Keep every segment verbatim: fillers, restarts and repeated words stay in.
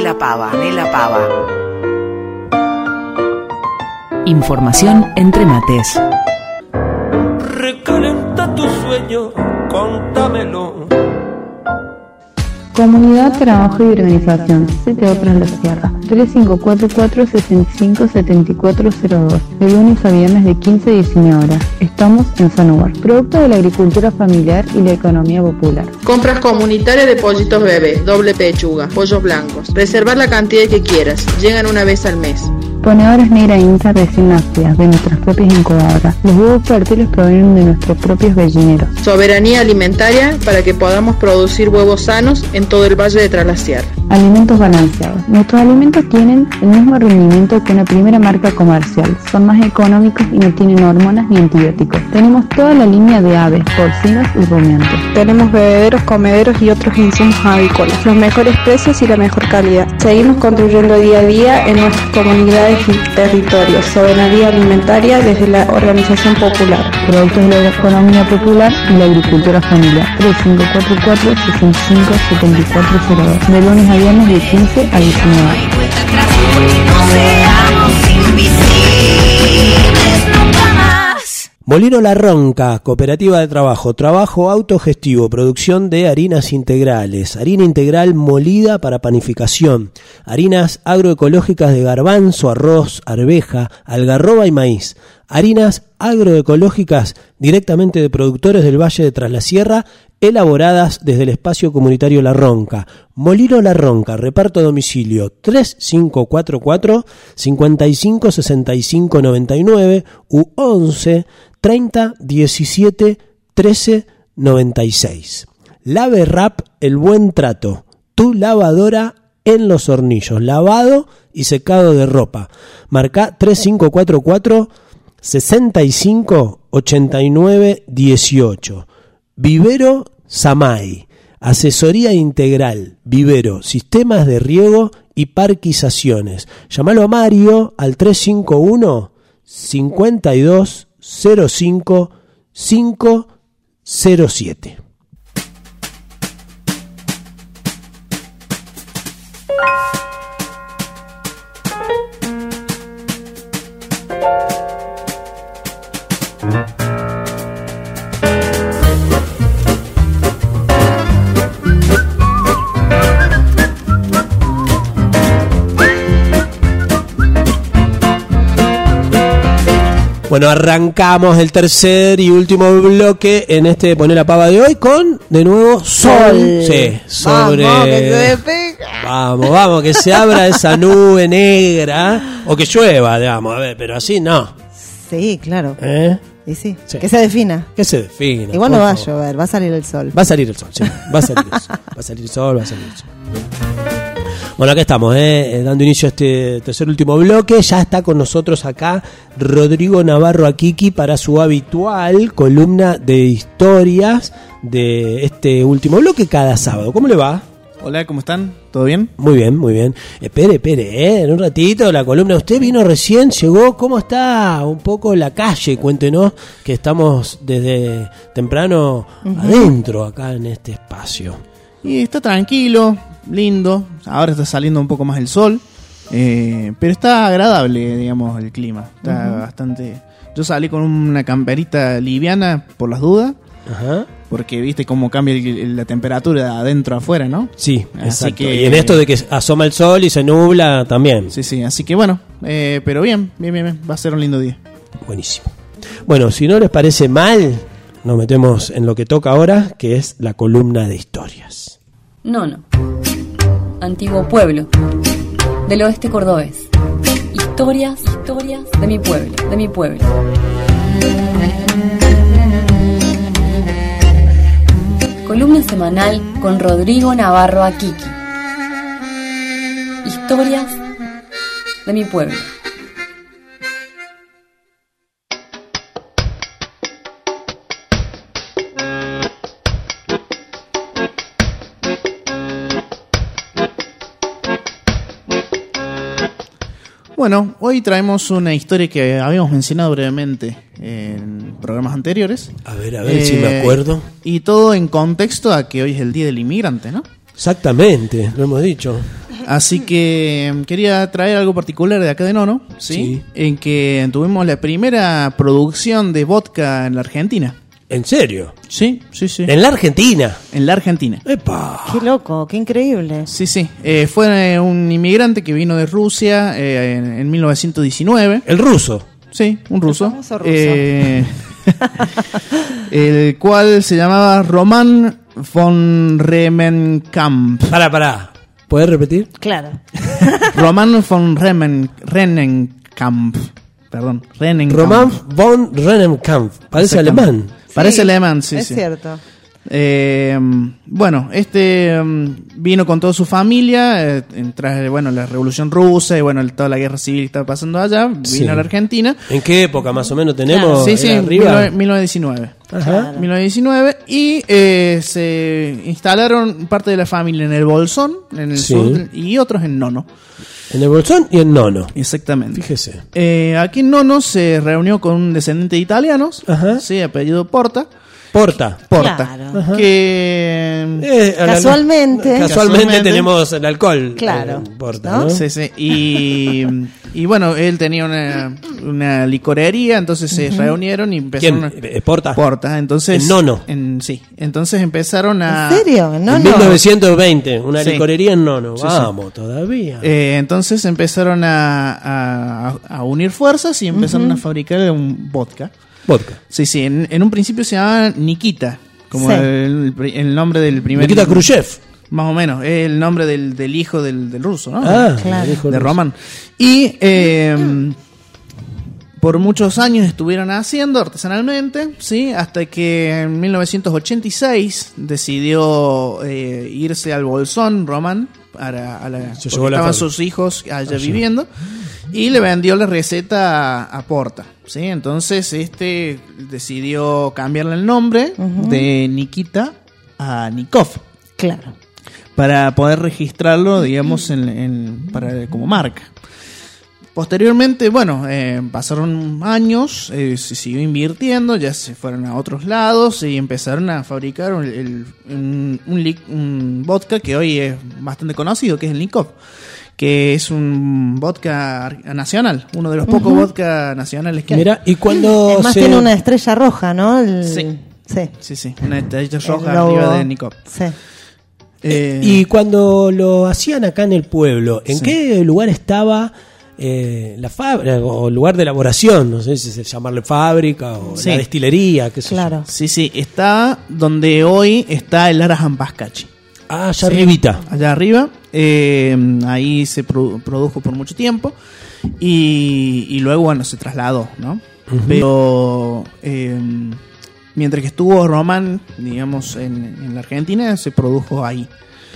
Nela Pava, Nela Pava. Información entre mates. Recalenta tu sueño, contámelo. Comunidad, Trabajo y Organización, C T O Traslasierra, tres cinco cuatro cuatro, seis cinco, siete cuatro cero dos, de lunes a viernes de quince a diecinueve horas. Estamos en Sanúbar, producto de la agricultura familiar y la economía popular. Compras comunitarias de pollitos bebé, doble pechuga, pollos blancos. Reservar la cantidad que quieras, llegan una vez al mes. Ponedoras Negra Inca recién nacidas de nuestras propias incubadoras. Los huevos fértiles provienen de nuestros propios gallineros. Soberanía alimentaria para que podamos producir huevos sanos en todo el Valle de Traslasierra. Alimentos balanceados. Nuestros alimentos tienen el mismo rendimiento que una primera marca comercial. Son más económicos y no tienen hormonas ni antibióticos. Tenemos toda la línea de aves, porcinos y rumiantes. Tenemos bebederos, comederos y otros insumos avícolas. Los mejores precios y la mejor calidad. Seguimos construyendo día a día en nuestras comunidades y territorios. Soberanía alimentaria desde la organización popular. Productos de la economía popular y la agricultura familiar. tres cinco cuatro cuatro, seis cinco, siete cuatro cero dos. De lunes a viernes de quince a diecinueve. Molino La Ronca, cooperativa de trabajo, trabajo autogestivo, producción de harinas integrales, harina integral molida para panificación, harinas agroecológicas de garbanzo, arroz, arveja, algarroba y maíz, harinas agroecológicas directamente de productores del Valle de Traslasierra, elaboradas desde el espacio comunitario La Ronca. Molino La Ronca, reparto a domicilio tres cinco cuatro cuatro, cinco cinco, seis cinco nueve nueve u once, treinta, diecisiete, trece, noventa y seis. Lave Rap, el buen trato. Tu lavadora en Los Hornillos. Lavado y secado de ropa. Marca tres cinco cuatro cuatro, sesenta y cinco, ochenta y nueve, dieciocho. Vivero Samay, asesoría integral, vivero, sistemas de riego y parquizaciones. Llámalo a Mario al tres cinco uno, cinco dos, cero cinco, cinco cero siete. Bueno, arrancamos el tercer y último bloque en este Poné la Pava de hoy con, de nuevo, sol. Sí, sobre... Vamos, que se despega. Vamos, vamos, que se abra esa nube negra. O que llueva, digamos, a ver, pero así no. Sí, claro. ¿Eh? Y sí, Sí. que se defina. Que se defina. Igual no por va a favor. llover, va a salir el sol. Va a salir el sol, sí. Va a salir el sol. Va a salir el sol, va a salir el sol. Bueno, acá estamos, eh, dando inicio a este tercer último bloque. Ya está con nosotros acá Rodrigo Navarro Akiki para su habitual columna de historias de este último bloque cada sábado. ¿Cómo le va? Hola, ¿cómo están? ¿Todo bien? Muy bien, muy bien. Espere, espere, eh, en un ratito la columna. Usted vino recién, llegó. ¿Cómo está un poco la calle? Cuéntenos, que estamos desde temprano uh-huh. adentro acá en este espacio. Y está tranquilo, lindo. Ahora está saliendo un poco más el sol, eh, pero está agradable, digamos, el clima. Está uh-huh. bastante... Yo salí con una camperita liviana por las dudas. Ajá. Porque viste cómo cambia el, la temperatura de adentro a afuera, ¿no? Sí, así exacto. Que, y en esto de que asoma el sol y se nubla también. Sí, sí, así que bueno, eh, pero bien, bien, bien, bien, va a ser un lindo día. Buenísimo. Bueno, si no les parece mal, nos metemos en lo que toca ahora, que es la columna de historias. Nono. Antiguo pueblo del oeste cordobés. Historias, historias de mi pueblo, de mi pueblo. Columna semanal con Rodrigo Navarro Akiki. Historias de mi pueblo. Bueno, hoy traemos una historia que habíamos mencionado brevemente en programas anteriores. A ver, a ver eh, si me acuerdo. Y todo en contexto a que hoy es el Día del Inmigrante, ¿no? Exactamente, lo hemos dicho. Así que eh, quería traer algo particular de acá de Nono, ¿sí? Sí. En que tuvimos la primera producción de vodka en la Argentina. ¿En serio? Sí, sí, sí. ¿En la Argentina? En la Argentina. ¡Epa! Qué loco, qué increíble. Sí, sí. Eh, fue eh, un inmigrante que vino de Rusia eh, en, en mil novecientos diecinueve. El ruso. Sí, un ruso. El famoso ruso. Eh, el cual se llamaba Roman von Remenkamp. Pará, pará. ¿Puedes repetir? Claro. Roman von Remen, Renenkamp. Perdón, Renenkamp. Roman von Renenkamp. Parece Exactamente. alemán. Parece Sí, alemán, sí, es sí. cierto. Eh, bueno, este um, vino con toda su familia eh, tras bueno, la Revolución Rusa y bueno, el- toda la guerra civil que estaba pasando allá. Vino Sí. a la Argentina. ¿En qué época más o menos tenemos? Sí, sí, ¿Era en arriba? mil novecientos diecinueve. Ajá. mil novecientos diecinueve y eh, se instalaron parte de la familia en el Bolsón, en el Sí. sur, y otros en Nono. En el Bolsón y en Nono. Exactamente. Fíjese. Eh, aquí en Nono se reunió con un descendiente de italianos, Ajá. sí, apellido Porta. Porta. Porta. Claro. Ajá. Que Eh, al- Casualmente. Casualmente Casualmente. tenemos el alcohol. Claro. eh, Porta, ¿No? ¿no? Sí, sí. Y, y bueno, él tenía una, una licorería, entonces se reunieron y empezaron ¿Quién? Eh, Porta. a... Porta, entonces... En Nono. en- sí, entonces empezaron a... ¿En serio? No, en no. mil novecientos veinte, una Sí. licorería en Nono. Sí, sí. Vamos, todavía. Eh, entonces empezaron a, a, a unir fuerzas y empezaron a fabricar un vodka. Vodka. Sí, sí, en, en un principio se llamaba Nikita, como Sí. el, el nombre del primer... Nikita Khrushchev. Más o menos, es el nombre del, del hijo del, del ruso, ¿no? Ah, Claro. dijo De el Roman. Y eh, por muchos años estuvieron haciendo artesanalmente, ¿sí? Hasta que en mil novecientos ochenta y seis decidió eh, irse al Bolsón, Roman, para, a la, Se porque llevó la estaban fábrica. sus hijos allá Allá. viviendo, y le vendió la receta a, a Porta, ¿sí? Entonces este decidió cambiarle el nombre de Nikita a Nikov, Claro. para poder registrarlo, digamos, en, en- para, como marca. Posteriormente, bueno, eh, pasaron años, eh, se siguió invirtiendo, ya se fueron a otros lados y empezaron a fabricar el- el- un, un, li- un vodka que hoy es bastante conocido, que es el Nikov, que es un vodka ar- nacional, uno de los pocos vodka nacionales que hay. Mira, y cuando Es más, se... tiene una estrella roja, ¿no? El- Sí. Sí. Sí, sí, una estrella roja El logo. arriba de Nikov. Sí. Eh, Y cuando lo hacían acá en el pueblo, ¿en Sí. qué lugar estaba eh, la fábrica o lugar de elaboración? No sé si se llamarle fábrica o Sí. la destilería, qué sé yo. Claro. sí, sí, está donde hoy está el Arahan Pascachi. Ah, allá Sí, arribita. allá arriba. Eh, ahí se produ- produjo por mucho tiempo. Y, y luego, bueno, se trasladó, ¿no? Pero eh, mientras que estuvo Roman, digamos, en, en la Argentina, se produjo ahí.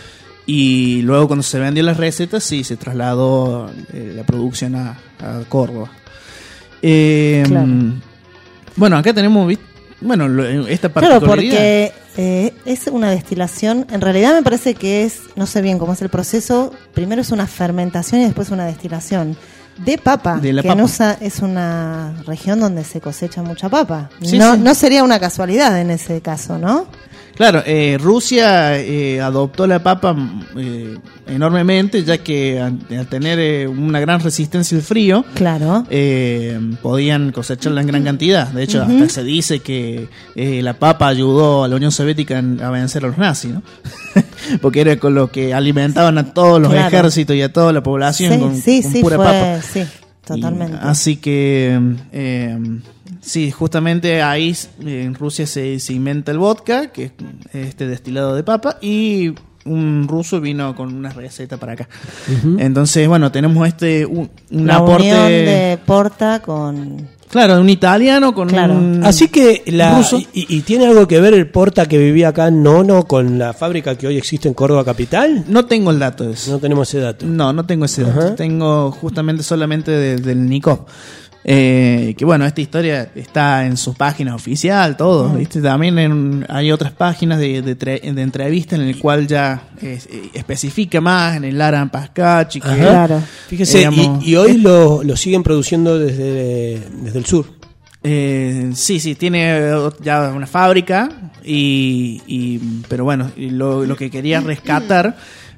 Y luego, cuando se vendió las recetas, sí, se trasladó eh, la producción a, a Córdoba. Eh, Claro. Bueno, acá tenemos, ¿viste? Bueno, lo- esta Claro, particularidad. porque eh, es una destilación. En realidad me parece que es, no sé bien cómo es el proceso. Primero es una fermentación y después una destilación de papa. De la que papa. en USA es una región donde se cosecha mucha papa. Sí, no, sí. no sería una casualidad en ese caso, ¿no? Claro, eh, Rusia eh, adoptó la papa eh, enormemente, ya que al, al tener eh, una gran resistencia al frío, Claro. eh, podían cosecharla en gran cantidad. De hecho, hasta se dice que eh, la papa ayudó a la Unión Soviética en- a vencer a los nazis, ¿no? Porque era con lo que alimentaban a todos los Claro. ejércitos y a toda la población Sí, con, sí, con sí, pura fue, papa. sí, totalmente. Y así que, eh, sí, justamente ahí eh, en Rusia se, se inventa el vodka, que es este destilado de papa, y un ruso vino con una receta para acá. Entonces, bueno, tenemos este un, un la aporte, unión de Porta con... claro, de un italiano con Claro. un Así que la ruso. y, y tiene algo que ver el Porta que vivía acá en Nono con la fábrica que hoy existe en Córdoba capital. No tengo el dato de eso. No tenemos ese dato. No, no tengo ese dato. Ajá. Tengo justamente solamente de- del Nikov. Eh, que bueno, esta historia está en su página oficial, todo, ¿viste? También en- hay otras páginas de, de, tre- de entrevista en el cual ya eh, eh, especifica más en el Aran Pascachi. Que, Ajá. Claro. Fíjese, digamos, y, y hoy lo, lo siguen produciendo desde, desde el sur. Eh, sí, sí, tiene ya una fábrica, y, y pero bueno, y lo, lo que quería rescatar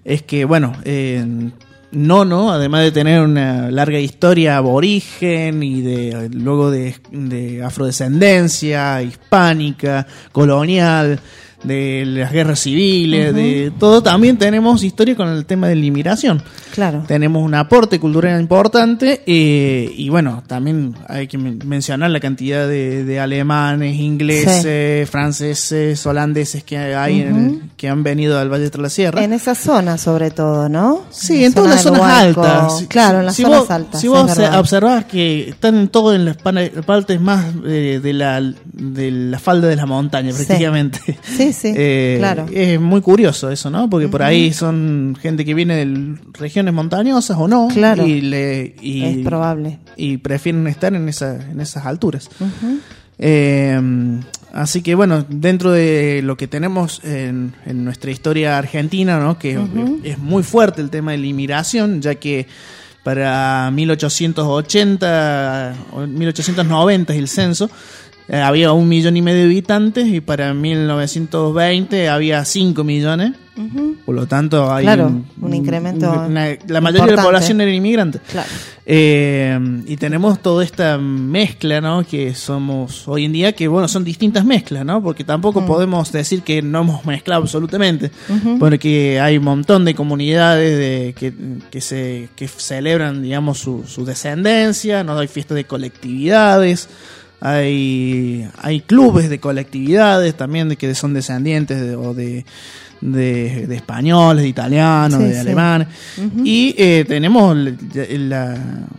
es que, bueno, eh, Nono, además de tener una larga historia aborigen y de luego de, de afrodescendencia, hispánica, colonial, de las guerras civiles, uh-huh. de todo, también tenemos historia con el tema de la inmigración. Claro. Tenemos un aporte cultural importante eh, y bueno, también hay que men- mencionar la cantidad de, de alemanes, ingleses, sí. franceses, holandeses que hay uh-huh. en el, que han venido al Valle de Tras la Sierra. En esa zona sobre todo, ¿no? Sí, en, en todas las zonas Hualco, altas. Claro, en las si zonas vos, altas. Si vos observás que están todos en las partes más eh, de, la, de la falda de la montaña, sí. prácticamente. Sí, sí, eh, claro. Es muy curioso eso, ¿no? Porque uh-huh. por ahí son gente que viene de regiones montañosas o no. Claro. Y le, y, es probable. Y prefieren estar en, esa, en esas alturas. Uh-huh. Eh, así que bueno, dentro de lo que tenemos en, en nuestra historia argentina, ¿no? Que uh-huh. es, es muy fuerte el tema de la inmigración, ya que para mil ochocientos ochenta o mil ochocientos noventa es el censo, eh, había un millón y medio de habitantes y para mil novecientos veinte había cinco millones. Uh-huh. Por lo tanto hay claro, un, un incremento una, la mayoría importante. de la población era inmigrante. Claro. Eh, y tenemos toda esta mezcla, ¿no? Que somos hoy en día, que bueno, son distintas mezclas, ¿no? Porque tampoco uh-huh. podemos decir que no hemos mezclado absolutamente, uh-huh. porque hay un montón de comunidades de, que, que se que celebran, digamos, su, su descendencia, ¿no? Hay fiestas de colectividades. Hay, hay clubes de colectividades también de que son descendientes de, o de, de, de españoles, de italianos, sí, de sí. alemanes. Uh-huh. Y eh, tenemos la, la,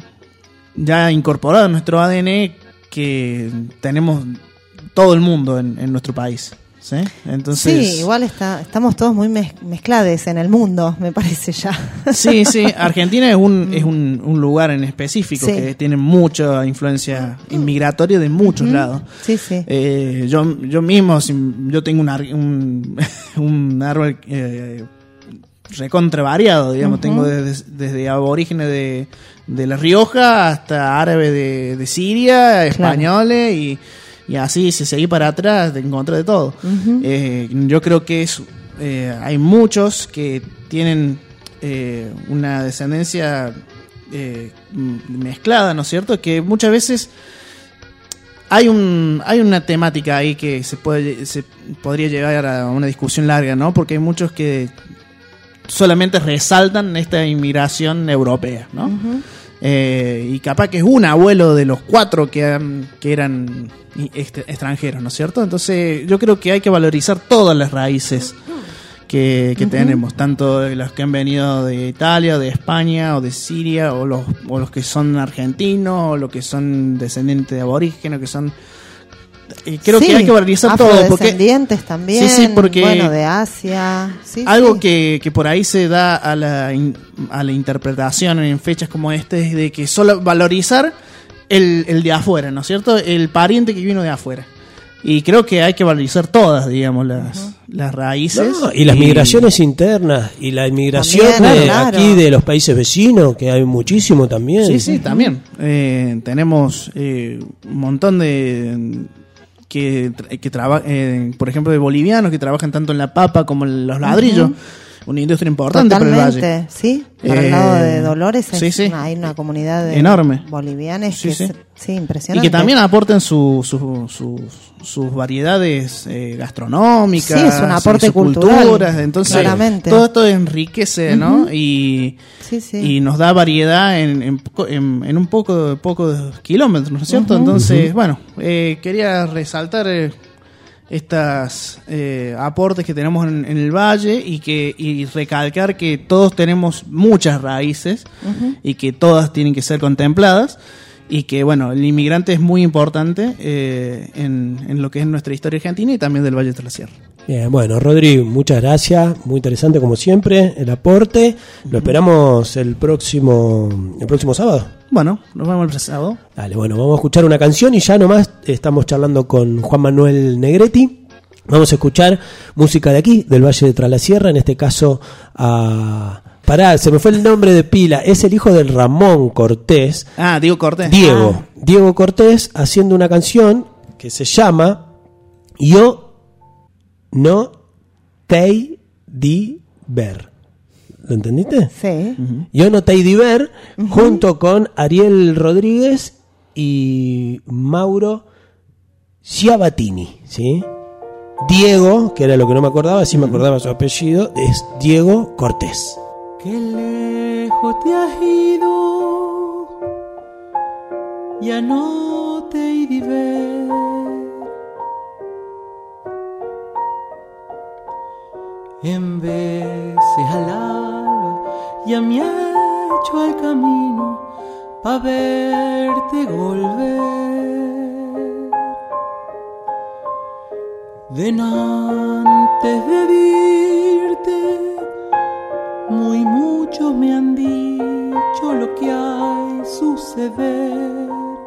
ya incorporado en nuestro A D N que tenemos todo el mundo en, en nuestro país. ¿Sí? Entonces, sí, igual está, estamos todos muy mez- mezclados en el mundo, me parece ya. Sí, sí, Argentina es un es un, un lugar en específico sí. que tiene mucha influencia inmigratoria de muchos uh-huh. lados. Sí, sí. Eh, yo yo mismo, yo tengo un, ar- un, un árbol eh, recontra variado, digamos, uh-huh. tengo desde, desde aborígenes de, de La Rioja hasta árabes de, de Siria, españoles claro. y Y así, si seguís para atrás, te encontrás de todo. Uh-huh. Eh, yo creo que es, eh, hay muchos que tienen eh, una descendencia eh, mezclada, ¿no es cierto? Que muchas veces hay un hay una temática ahí que se puede se podría llevar a una discusión larga, ¿no? Porque hay muchos que solamente resaltan esta inmigración europea, ¿no? Uh-huh. Eh, y capaz que es un abuelo de los cuatro que, han, que eran est- extranjeros, ¿no es cierto? Entonces yo creo que hay que valorizar todas las raíces que, que uh-huh. tenemos, tanto los que han venido de Italia, de España o de Siria, o los, o los que son argentinos, o los que son descendientes de aborígenes, que son... Eh, creo sí, que hay que valorizar todo. Afrodescendientes porque, también, sí, sí, porque bueno, de Asia. Sí, algo sí. Que, que por ahí se da a la, in, a la interpretación en fechas como esta es de que solo valorizar el, el de afuera, ¿no es cierto? El pariente que vino de afuera. Y creo que hay que valorizar todas, digamos, las, uh-huh. las raíces. No, y las y... migraciones internas, y la inmigración también, de claro. aquí de los países vecinos, que hay muchísimo también. Sí, sí, uh-huh. también. Eh, tenemos eh, un montón de... que, que trabajan, eh, por ejemplo, de bolivianos que trabajan tanto en la papa como en los ladrillos. Uh-huh. Una industria importante totalmente, para el valle. Sí, para eh, el lado de Dolores es, sí, sí. Una, hay una comunidad de enorme. Bolivianos sí, que sí. es sí, impresionante. Y que también aportan su, su, su, sus variedades eh, gastronómicas, sí, es un aporte sus cultural, culturas. Entonces, claramente. todo esto enriquece, uh-huh. ¿no? Y, sí, sí. y nos da variedad en, en, en, en un poco, poco de kilómetros, ¿no es cierto? Uh-huh. Entonces, uh-huh. bueno, eh, quería resaltar... Eh, estas eh, aportes que tenemos en, en el valle y que y recalcar que todos tenemos muchas raíces uh-huh. y que todas tienen que ser contempladas y que bueno, el inmigrante es muy importante eh, en, en lo que es nuestra historia argentina y también del Valle de Tras la Sierra. Bien, bueno, Rodri, muchas gracias, muy interesante como siempre el aporte. Lo esperamos el próximo el próximo sábado. Bueno, nos vemos el sábado. Dale, bueno, vamos a escuchar una canción y ya nomás estamos charlando con Juan Manuel Negretti. Vamos a escuchar música de aquí, del Valle de Tras la Sierra, en este caso a... Pará, se me fue el nombre de pila. Es el hijo del Ramón Cortés. Ah, Diego Cortés. Diego. Ah. Diego Cortés haciendo una canción que se llama Yo no te di ver. ¿Lo entendiste? Sí. Ujú. Iono Teidiver, uh-huh. junto con Ariel Rodríguez y Mauro Ciabatini, ¿sí? Diego, que era lo que no me acordaba, sí me acordaba su apellido, es Diego Cortés. Qué lejos te has ido, ya no te iré ver. En veces al alba ya me ha hecho el camino pa' verte volver. Denantes de irte, muy muchos me han dicho lo que hay suceder.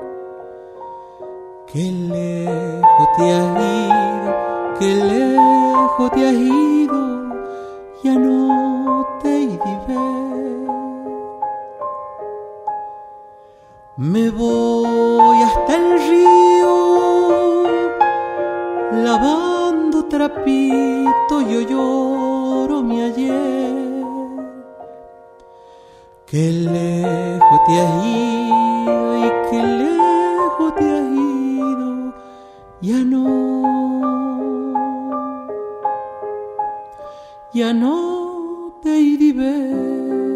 Qué lejos te has ido, qué lejos te has ido, ya no te iré ver. Me voy hasta el río, lavando trapito, yo lloro mi ayer. Qué lejos te has ido y qué lejos te has ido, ya no, ya no te iré ver.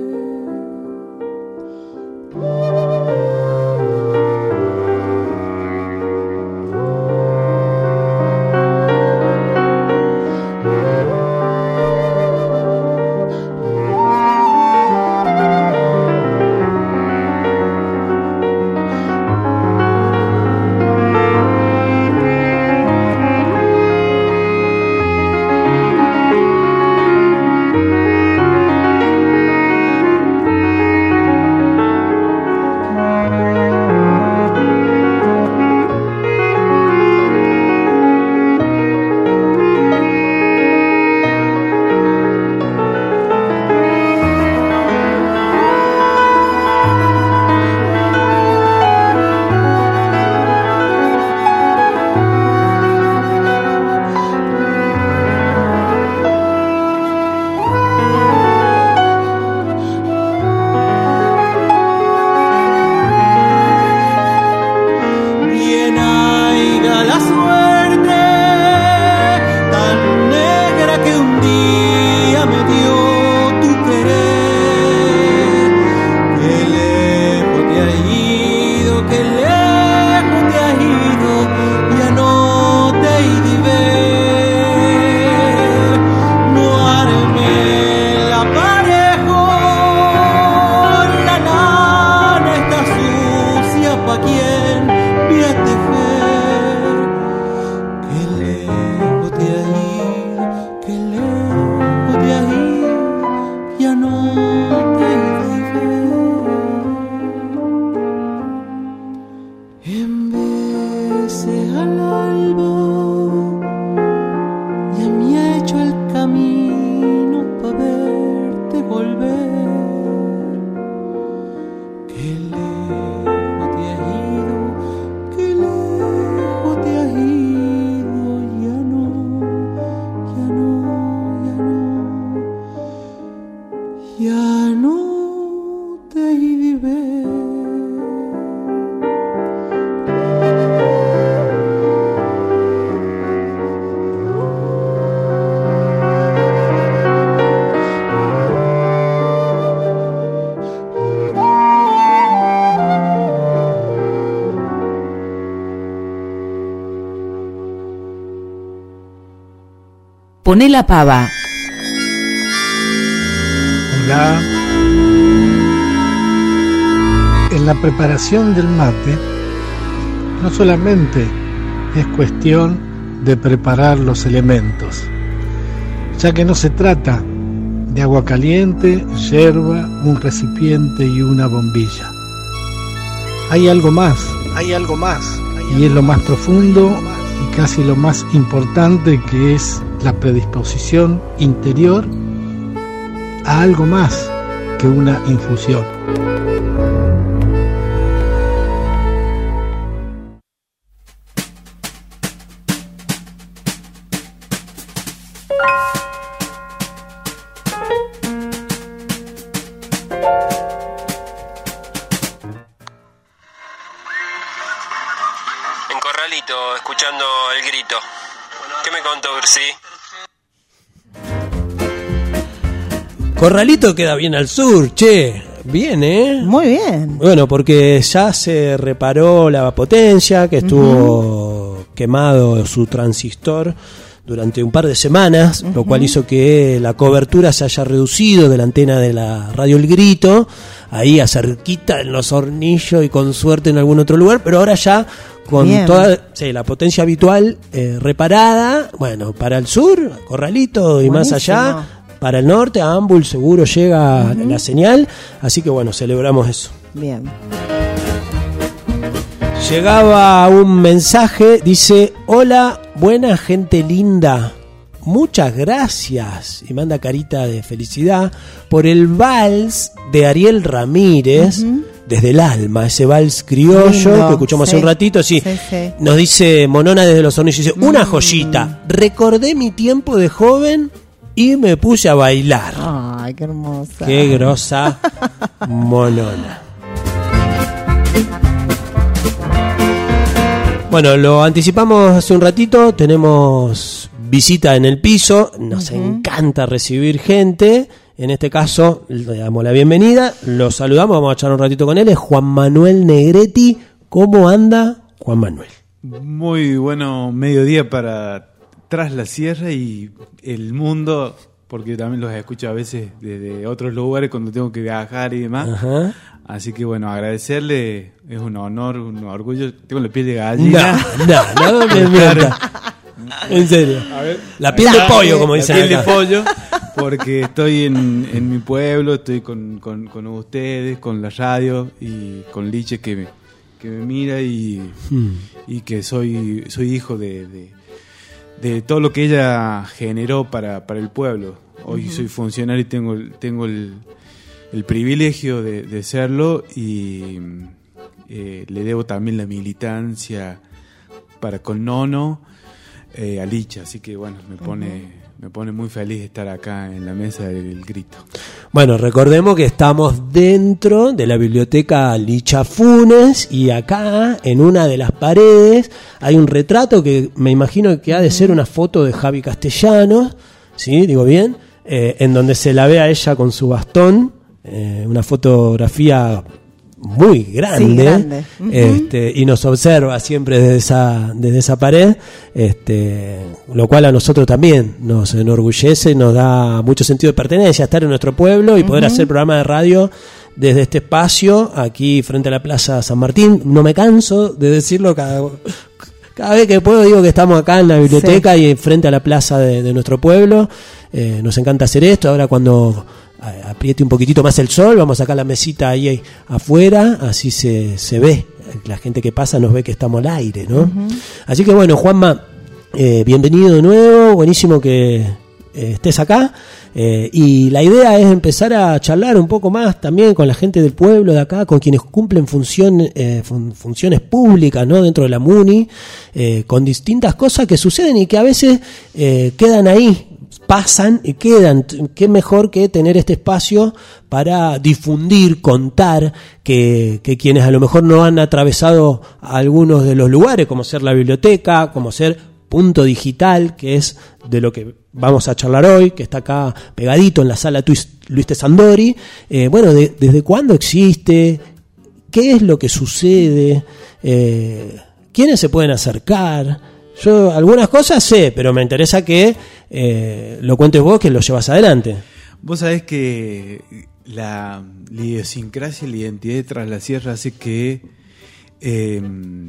Poné la pava. Hola. En la preparación del mate, no solamente es cuestión de preparar los elementos, ya que no se trata de agua caliente, yerba, un recipiente y una bombilla. Hay algo más, hay algo más, y es lo más profundo y casi lo más importante, que es la predisposición interior a algo más que una infusión. escuchando El Grito. ¿Qué me contó, Ursi? Corralito queda bien al sur, che. Bien, ¿eh? Muy bien. Bueno, porque ya se reparó la potencia, que estuvo uh-huh. quemado su transistor durante un par de semanas, uh-huh. lo cual hizo que la cobertura se haya reducido de la antena de la radio El Grito, ahí acerquita en Los Hornillos y con suerte en algún otro lugar, pero ahora ya con Bien. toda sí, la potencia habitual eh, reparada, bueno, para el sur, Corralito y Buenísimo. Más allá, para el norte, a Ambul seguro llega uh-huh. la señal, así que bueno, celebramos eso. Bien. Llegaba un mensaje, dice: hola, buena gente linda, muchas gracias, y manda carita de felicidad por el vals de Ariel Ramírez, uh-huh. desde el alma, ese vals criollo no, que escuchamos sí, hace un ratito, sí, sí, sí. Nos dice Monona desde Los Hornillos, dice, una joyita, recordé mi tiempo de joven y me puse a bailar. Ay, qué hermosa. Qué grosa Monona. Bueno, lo anticipamos hace un ratito, tenemos visita en el piso, nos uh-huh. encanta recibir gente, en este caso le damos la bienvenida, lo saludamos, vamos a echar un ratito con él, es Juan Manuel Negretti. ¿Cómo anda Juan Manuel? Muy bueno mediodía para Tras la Sierra y el mundo, porque también los escucho a veces desde otros lugares cuando tengo que viajar y demás. Ajá. Así que bueno, agradecerle, es un honor, un orgullo. Tengo la piel de gallina. No, no, no me mientas. En serio. A ver. La piel de pollo, como dicen acá. La piel de pollo, porque estoy en, en mi pueblo, estoy con, con, con ustedes, con la radio y con Liche que me, que me mira y, hmm. y que soy, soy hijo de, de, de todo lo que ella generó para, para el pueblo. Hoy uh-huh. soy funcionario y tengo, tengo el... el privilegio de, de serlo y eh, le debo también la militancia para con Nono eh, a Licha, así que bueno, me pone uh-huh. me pone muy feliz estar acá en la mesa del Grito. Bueno, recordemos que estamos dentro de la biblioteca Licha Funes y acá en una de las paredes hay un retrato que me imagino que ha de ser una foto de Javi Castellanos, ¿sí? Digo bien, eh, en donde se la ve a ella con su bastón. Eh, una fotografía muy grande, sí, grande. Uh-huh. Este, y nos observa siempre desde esa, desde esa pared, este, lo cual a nosotros también nos enorgullece, nos da mucho sentido de pertenencia, estar en nuestro pueblo y uh-huh. poder hacer programa de radio desde este espacio, aquí frente a la Plaza San Martín. No me canso de decirlo cada, cada vez que puedo, digo que estamos acá en la biblioteca sí. y frente a la plaza de, de nuestro pueblo. Eh, nos encanta hacer esto. Ahora cuando apriete un poquitito más el sol, vamos a sacar la mesita ahí afuera, así se, se ve, la gente que pasa nos ve que estamos al aire, ¿no? Uh-huh. Así que bueno, Juanma, eh, bienvenido de nuevo, buenísimo que eh, estés acá, eh, y la idea es empezar a charlar un poco más también con la gente del pueblo de acá, con quienes cumplen función, eh, fun- funciones públicas, ¿no? Dentro de la MUNI, eh, con distintas cosas que suceden y que a veces eh, quedan ahí, pasan y quedan. Qué mejor que tener este espacio para difundir, contar que, que quienes a lo mejor no han atravesado algunos de los lugares, como ser la biblioteca, como ser Punto Digital, que es de lo que vamos a charlar hoy, que está acá pegadito en la sala Luis Tesandori. Eh, bueno, de, ¿desde cuándo existe? ¿Qué es lo que sucede? Eh, ¿Quiénes se pueden acercar? Yo algunas cosas sé, pero me interesa que eh, lo cuentes vos, que lo llevas adelante. Vos sabés que la, la idiosincrasia y la identidad de Tras la Sierra hace que eh,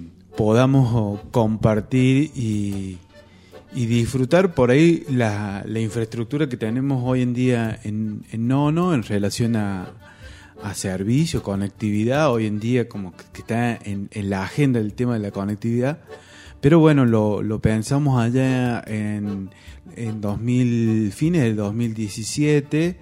podamos compartir y, y disfrutar por ahí la, la infraestructura que tenemos hoy en día en, en Nono en relación a, a servicio, conectividad. Hoy en día como que, que está en, en la agenda el tema de la conectividad. Pero bueno, lo, lo pensamos allá en, en dos mil, fines del dos mil diecisiete,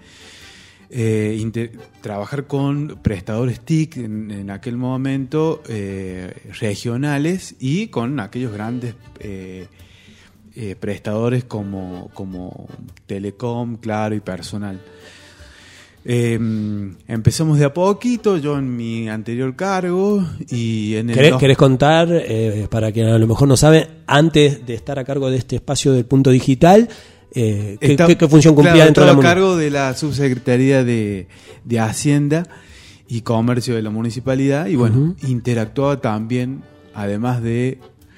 eh, inter, trabajar con prestadores T I C en, en aquel momento, eh, regionales y con aquellos grandes eh, eh, prestadores como, como Telecom, Claro y Personal. Eh, empezamos de a poquito, yo en mi anterior cargo y en el... ¿Querés, dos... ¿querés contar, eh, para quien a lo mejor no sabe, antes de estar a cargo de este espacio del Punto Digital, eh, ¿qué, Está, qué, qué función cumplía claro, dentro de la estaba a municipalidad? cargo de la subsecretaría de, de Hacienda y Comercio de la municipalidad y bueno, uh-huh. interactuaba también, además de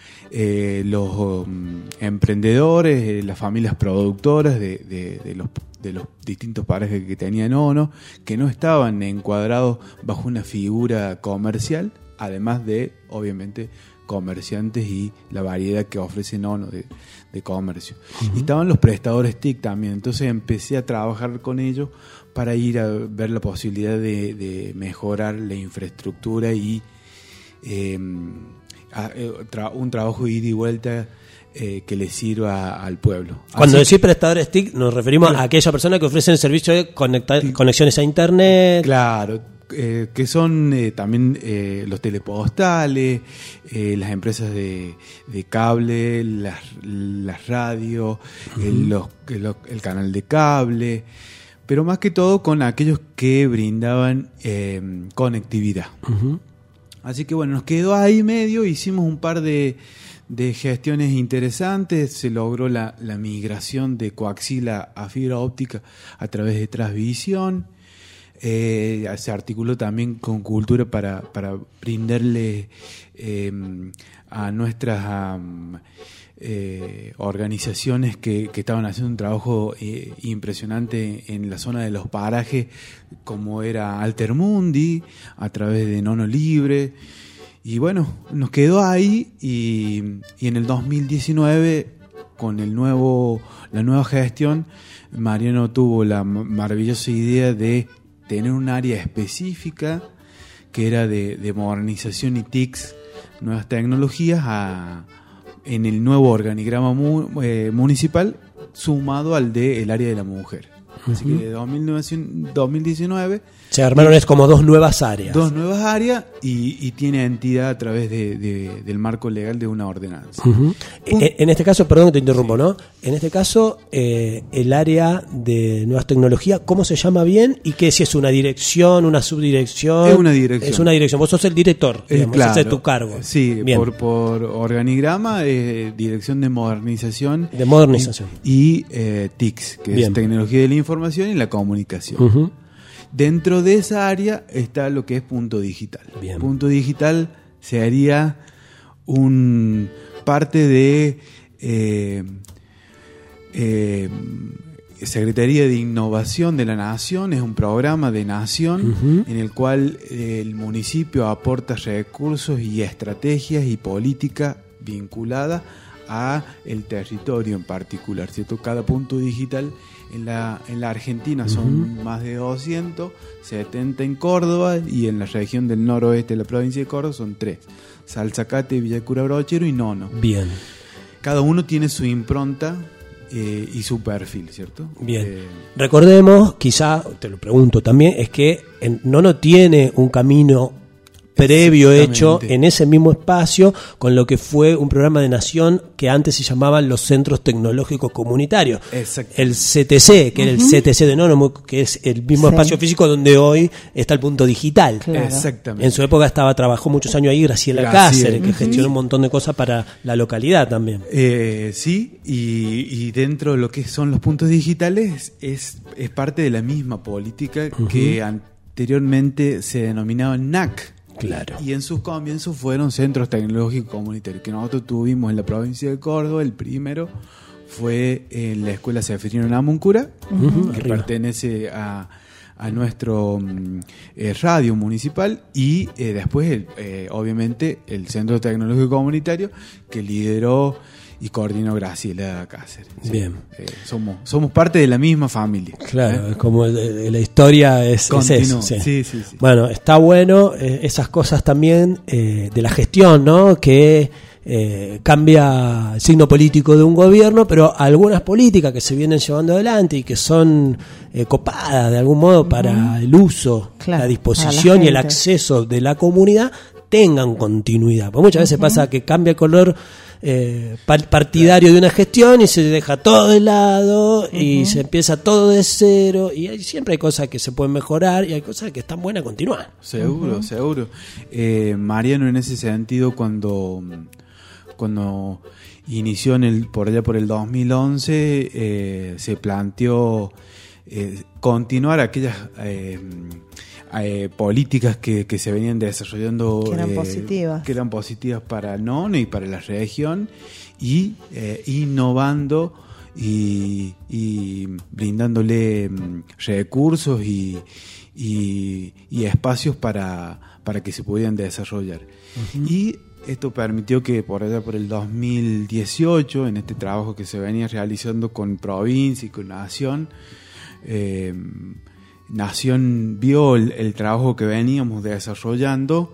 eh, los um, emprendedores, eh, las familias productoras de, de, de los de los distintos parajes que tenían ONO, que no estaban encuadrados bajo una figura comercial, además de, obviamente, comerciantes y la variedad que ofrecen ONO de, de comercio. Uh-huh. Y estaban los prestadores T I C también, entonces empecé a trabajar con ellos para ir a ver la posibilidad de, de mejorar la infraestructura y eh, a, tra- un trabajo de ida y vuelta Eh, que le sirva al pueblo. Cuando Así decís prestadores T I C, nos referimos claro. a aquella persona que ofrece el servicio de conectar, conexiones a internet. Claro, eh, que son eh, también eh, los telepostales, eh, las empresas de, de cable, las, las radios, uh-huh. el, los, el, el canal de cable, pero más que todo con aquellos que brindaban eh, conectividad. Uh-huh. Así que bueno, nos quedó ahí medio, hicimos un par de de gestiones interesantes, se logró la, la migración de coaxila a fibra óptica a través de transmisión, eh, se articuló también con cultura para, para brindarle eh, a nuestras um, eh, organizaciones que, que estaban haciendo un trabajo eh, impresionante en la zona de los parajes, como era Altermundi, a través de Nono Libre. Y bueno, nos quedó ahí y, y en el dos mil diecinueve, con el nuevo la nueva gestión, Mariano tuvo la maravillosa idea de tener un área específica que era de, de modernización y T I C, nuevas tecnologías, a, en el nuevo organigrama mu, eh, municipal, sumado al del área de la mujer. Así uh-huh. que de dos mil diecinueve se armaron es como dos nuevas áreas. Dos nuevas áreas y, y tiene entidad a través de, de, del marco legal de una ordenanza. Uh-huh. En, en este caso, perdón que te interrumpo, ¿no? En este caso, eh, el área de nuevas tecnologías, ¿cómo se llama bien? ¿Y qué si es una dirección, una subdirección? Es una dirección. Es una dirección. Vos sos el director, digamos, eh, claro. ese es tu cargo. Sí, por, por organigrama, eh, Dirección de Modernización. De Modernización. Y, y eh, T I C, que bien. Es Tecnología de la Información y la Comunicación. Uh-huh. Dentro de esa área está lo que es Punto Digital. Bien. Punto Digital se haría un parte de eh, eh, Secretaría de Innovación de la Nación, es un programa de Nación uh-huh. en el cual el municipio aporta recursos y estrategias y política vinculada a el territorio en particular, ¿cierto? Cada punto digital en la en la Argentina son uh-huh. más de doscientos, setenta en Córdoba y en la región del noroeste de la provincia de Córdoba son tres: Salzacate, Villa Cura Brochero y Nono. Bien. Cada uno tiene su impronta eh, y su perfil, ¿cierto? Bien. Eh, Recordemos, quizá, te lo pregunto también, es que en Nono tiene un camino previo hecho en ese mismo espacio con lo que fue un programa de Nación que antes se llamaban los Centros Tecnológicos Comunitarios. El C T C, que uh-huh. era el C T C de Nono, que es el mismo sí. espacio físico donde hoy está el Punto Digital. Claro. Exactamente. En su época estaba trabajó muchos años ahí Graciela Cáceres, que uh-huh. gestionó un montón de cosas para la localidad también. Eh, sí, y, y dentro de lo que son los puntos digitales es, es parte de la misma política uh-huh. que anteriormente se denominaba N A C. Claro. Y en sus comienzos fueron centros tecnológicos comunitarios, que nosotros tuvimos en la provincia de Córdoba. El primero fue en la escuela Seferino Namuncura, uh-huh. que Arriba. pertenece a, a nuestro eh, radio municipal, y eh, después, el, eh, obviamente, el centro tecnológico comunitario que lideró y coordinó Graciela Cáceres. ¿Sí? Bien. Eh, somos, somos parte de la misma familia. Claro, ¿eh? es como el, la historia es, es eso. Sí. Sí, sí, sí. Bueno, está bueno eh, esas cosas también eh, de la gestión, ¿no? Que eh, cambia el signo político de un gobierno, pero algunas políticas que se vienen llevando adelante y que son eh, copadas de algún modo para uh-huh. el uso, claro, la disposición la y el acceso de la comunidad, tengan continuidad. Porque muchas veces uh-huh. pasa que cambia color eh, partidario de una gestión y se deja todo de lado uh-huh. y se empieza todo de cero, y hay, siempre hay cosas que se pueden mejorar y hay cosas que están buenas continuar. Seguro, uh-huh. seguro. Eh, Mariano, en ese sentido, cuando, cuando inició en el, por allá por el dos mil once, eh, se planteó eh, continuar aquellas eh, eh, políticas que, que se venían desarrollando, que eran eh, positivas, que eran positivas para Nono y para la región, y eh, innovando y, y brindándole mm, recursos y, y, y espacios para, para que se pudieran desarrollar. Uh-huh. Y esto permitió que por allá por el dos mil dieciocho, en este trabajo que se venía realizando con provincia y con Nación, eh, Nación vio el, el trabajo que veníamos desarrollando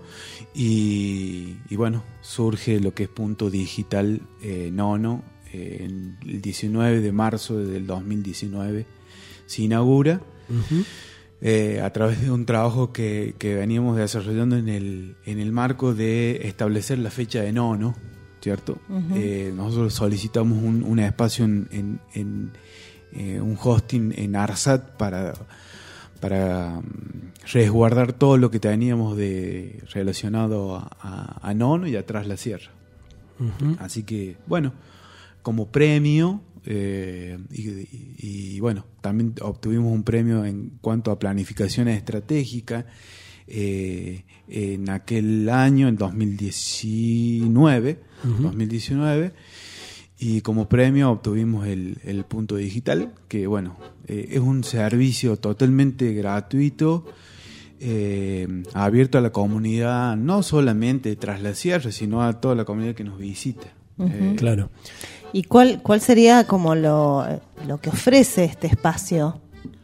y, y bueno, surge lo que es Punto Digital eh, Nono. Eh, en el diecinueve de marzo del dos mil diecinueve se inaugura. Uh-huh. Eh, a través de un trabajo que, que veníamos desarrollando en el, en el marco de establecer la fecha de Nono, ¿cierto? Uh-huh. Eh, nosotros solicitamos un, un espacio en, en, en eh, un hosting en ARSAT para, para resguardar todo lo que teníamos de relacionado a, a, a Nono y atrás la sierra. Uh-huh. Así que, bueno, como premio, Eh, y, y, y bueno, también obtuvimos un premio en cuanto a planificación estratégica eh, en aquel año, en dos mil diecinueve, uh-huh. dos mil diecinueve, y como premio obtuvimos el, el Punto Digital, que bueno, eh, es un servicio totalmente gratuito, eh, abierto a la comunidad, no solamente tras la sierra, sino a toda la comunidad que nos visita. Uh-huh. Eh, claro. ¿Y cuál cuál sería como lo, lo que ofrece este espacio?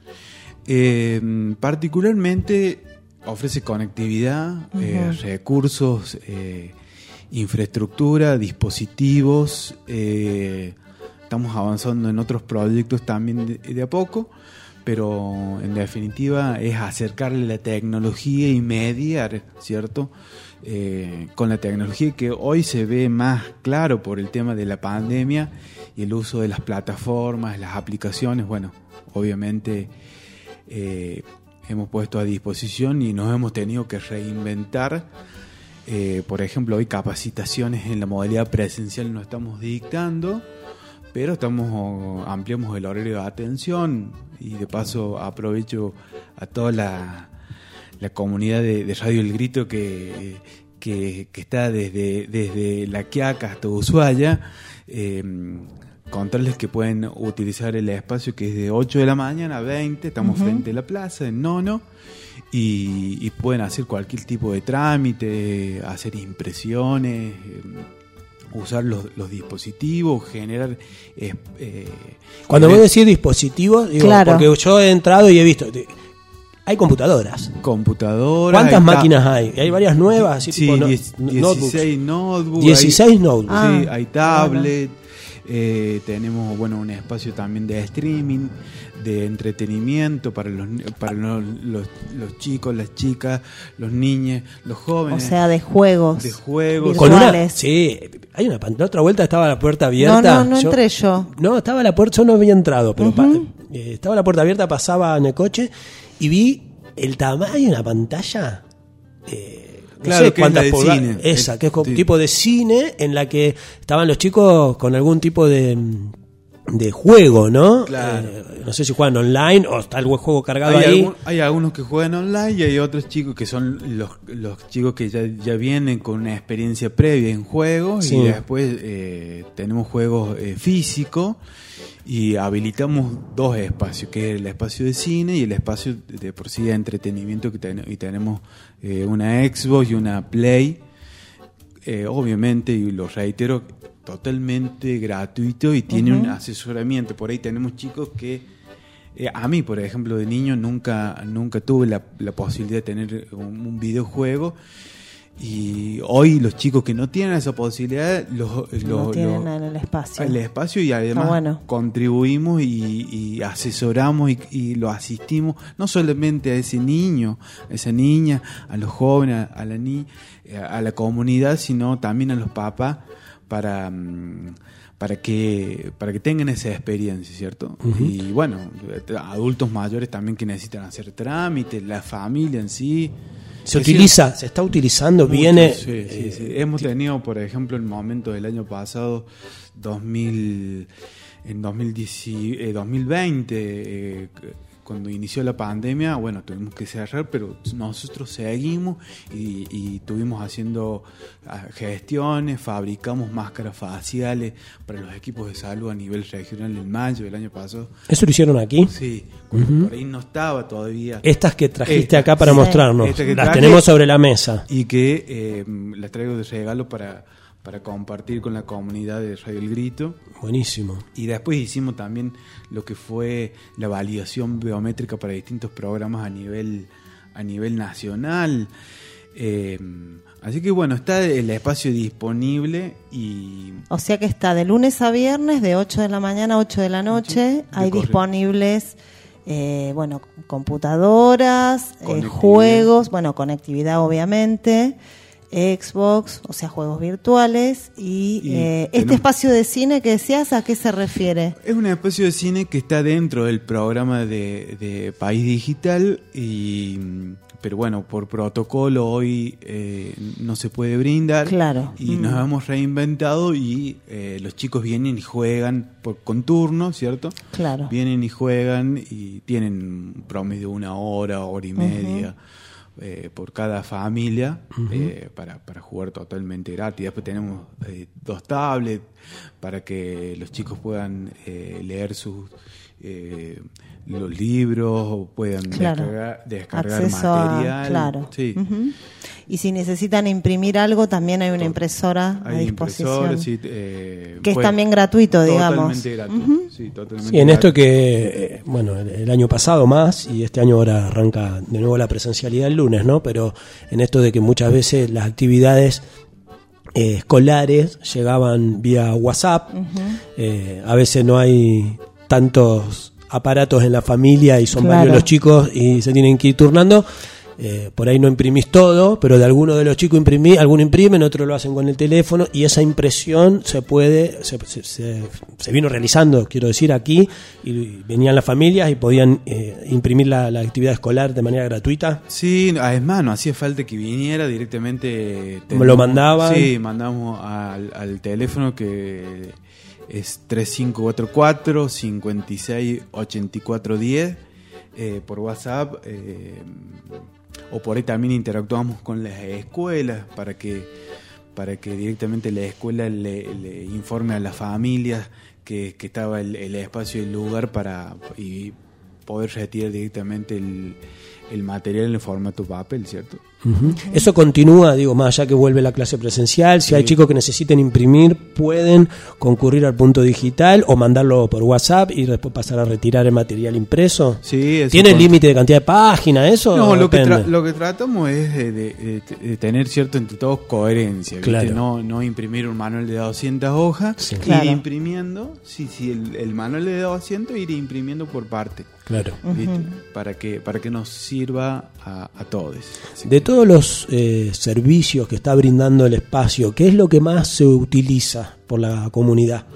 Eh, particularmente ofrece conectividad, uh-huh. eh, recursos, eh, infraestructura, dispositivos. Eh, estamos avanzando en otros proyectos también de, de a poco, pero en definitiva es acercarle la tecnología y mediar, ¿cierto? Eh, con la tecnología que hoy se ve más claro por el tema de la pandemia y el uso de las plataformas, las aplicaciones. Bueno, obviamente eh, hemos puesto a disposición y nos hemos tenido que reinventar. Eh, por ejemplo, hoy capacitaciones en la modalidad presencial no estamos dictando, pero estamos ampliamos el horario de atención y de paso aprovecho a toda la la comunidad de, de Radio El Grito que, que, que está desde, desde La Quiaca hasta Ushuaia, eh, contarles que pueden utilizar el espacio que es de ocho de la mañana a veinte, estamos uh-huh. frente a la plaza en Nono, y, y pueden hacer cualquier tipo de trámite, hacer impresiones, eh, usar los, los dispositivos, generar... Eh, eh, Cuando vos decís dispositivos, digo, claro. porque yo he entrado y he visto... Hay computadoras. Computadoras. ¿Cuántas hay máquinas ta- hay? Hay varias nuevas. Así sí, tipo no, diez, dieciséis notebooks. dieciséis hay, notebooks. Sí, ah, hay tablet. Bueno. Eh, tenemos bueno un espacio también de streaming, de entretenimiento para los para los, los, los chicos, las chicas, los niños, los jóvenes. O sea, de juegos. De juegos. Con una, sí, hay una la otra vuelta estaba la puerta abierta. No, no, no yo, entré yo. No, estaba la puerta, yo no había entrado, pero uh-huh. pa, eh, estaba la puerta abierta, pasaba en el coche y vi el tamaño de una pantalla. Eh, no claro, sé que cuántas es la de pulgadas, cine. esa, que es sí. tipo de cine, en la que estaban los chicos con algún tipo de, de juego, ¿no? Claro. Eh, no sé si juegan online o está el juego cargado hay ahí. Algún, hay algunos que juegan online y hay otros chicos que son los, los chicos que ya, ya vienen con una experiencia previa en juegos, sí. y después eh, tenemos juegos eh, físicos. Y habilitamos dos espacios, que es el espacio de cine y el espacio de por sí de entretenimiento, que ten, y tenemos eh, una Xbox y una Play, eh, obviamente, y lo reitero, totalmente gratuito y tiene uh-huh. un asesoramiento. Por ahí tenemos chicos que, eh, a mí por ejemplo de niño nunca, nunca tuve la, la posibilidad de tener un, un videojuego, y hoy los chicos que no tienen esa posibilidad los, no los, tienen los, el espacio el espacio y además bueno. contribuimos y, y asesoramos y, y lo asistimos no solamente a ese niño, a esa niña, a los jóvenes, a la ni, a la comunidad, sino también a los papás para para que para que tengan esa experiencia, ¿cierto? Uh-huh. Y bueno, adultos mayores también que necesitan hacer trámites, la familia en sí. Se es utiliza, decir, se está utilizando, mucho, viene... Sí, sí, sí. Eh, Hemos tenido, por ejemplo, el momento del año pasado, dos mil, en dos mil diez, eh, dos mil veinte, eh, cuando inició la pandemia, bueno, tuvimos que cerrar, pero nosotros seguimos y, y estuvimos haciendo gestiones, fabricamos máscaras faciales para los equipos de salud a nivel regional en mayo del año pasado. ¿Eso lo hicieron aquí? Sí, cuando uh-huh. por ahí no estaba todavía. Estas que trajiste Esta, acá para sí, mostrarnos, las traje, tenemos sobre la mesa. Y que eh, las traigo de regalo para... para compartir con la comunidad de Radio El Grito. Buenísimo. Y después hicimos también lo que fue la validación biométrica para distintos programas a nivel a nivel nacional. Eh, así que bueno, está el espacio disponible y... O sea que está de lunes a viernes de ocho de la mañana a ocho de la noche. Hay correcto. disponibles... Eh, bueno, computadoras, eh, juegos, bueno, conectividad obviamente, Xbox, o sea, juegos virtuales y, y eh, este no. espacio de cine que decías, ¿a qué se refiere? Es un espacio de cine que está dentro del programa de, de País Digital, y pero bueno, por protocolo hoy eh, no se puede brindar. Claro. Y mm. nos hemos reinventado y eh, los chicos vienen y juegan por, con turno, ¿cierto? Claro. Vienen y juegan y tienen un promedio de una hora, hora y media. Uh-huh. Eh, por cada familia uh-huh. eh, para, para jugar totalmente gratis. Después tenemos eh, dos tablets para que los chicos puedan eh, leer sus eh, los libros o puedan claro. descargar, descargar Acceso material. A, claro. Sí. Uh-huh. Y si necesitan imprimir algo, también hay una impresora hay a disposición. Impresora, sí, eh, que es puede, también gratuito, digamos. Totalmente gratuito. Uh-huh. Sí, totalmente sí, en gratuito. esto que, eh, bueno, el, el año pasado más, y este año ahora arranca de nuevo la presencialidad el lunes, ¿no? Pero en esto de que muchas veces las actividades eh, escolares llegaban vía WhatsApp, uh-huh. eh, a veces no hay tantos aparatos en la familia y son claro. varios los chicos y se tienen que ir turnando. Eh, por ahí no imprimís todo, pero de alguno de los chicos imprimí, alguno imprimen, otros lo hacen con el teléfono, y esa impresión se puede, se, se, se, se vino realizando, quiero decir, aquí, y venían las familias y podían eh, imprimir la, la actividad escolar de manera gratuita. Sí, además no hacía falta que viniera directamente. ¿Me lo mandaban? Sí, mandamos al, al teléfono que es tres cinco cuatro cuatro, cinco seis, ocho cuatro uno cero, eh, por WhatsApp. Eh, o por ahí también interactuamos con las escuelas para que para que directamente la escuela le, le informe a las familias que, que estaba el, el espacio y el lugar para y poder retirar directamente el, el material en el formato papel, ¿cierto? Uh-huh. Eso continúa, digo, más allá que vuelve la clase presencial. Si sí. hay chicos que necesiten imprimir, pueden concurrir al punto digital o mandarlo por WhatsApp y después pasar a retirar el material impreso. Sí, ¿tiene el límite de cantidad de páginas eso? No, lo que, tra- lo que tratamos es de, de, de, de tener, cierto, entre todos coherencia. Claro. No, no imprimir un manual de doscientas hojas, sí. ir claro. imprimiendo, sí, sí, el, el manual de doscientos, ir imprimiendo por parte. Claro. Uh-huh. Para que para que nos sirva a, a todos. Así de que... todos los eh, servicios que está brindando el espacio, ¿qué es lo que más se utiliza por la comunidad?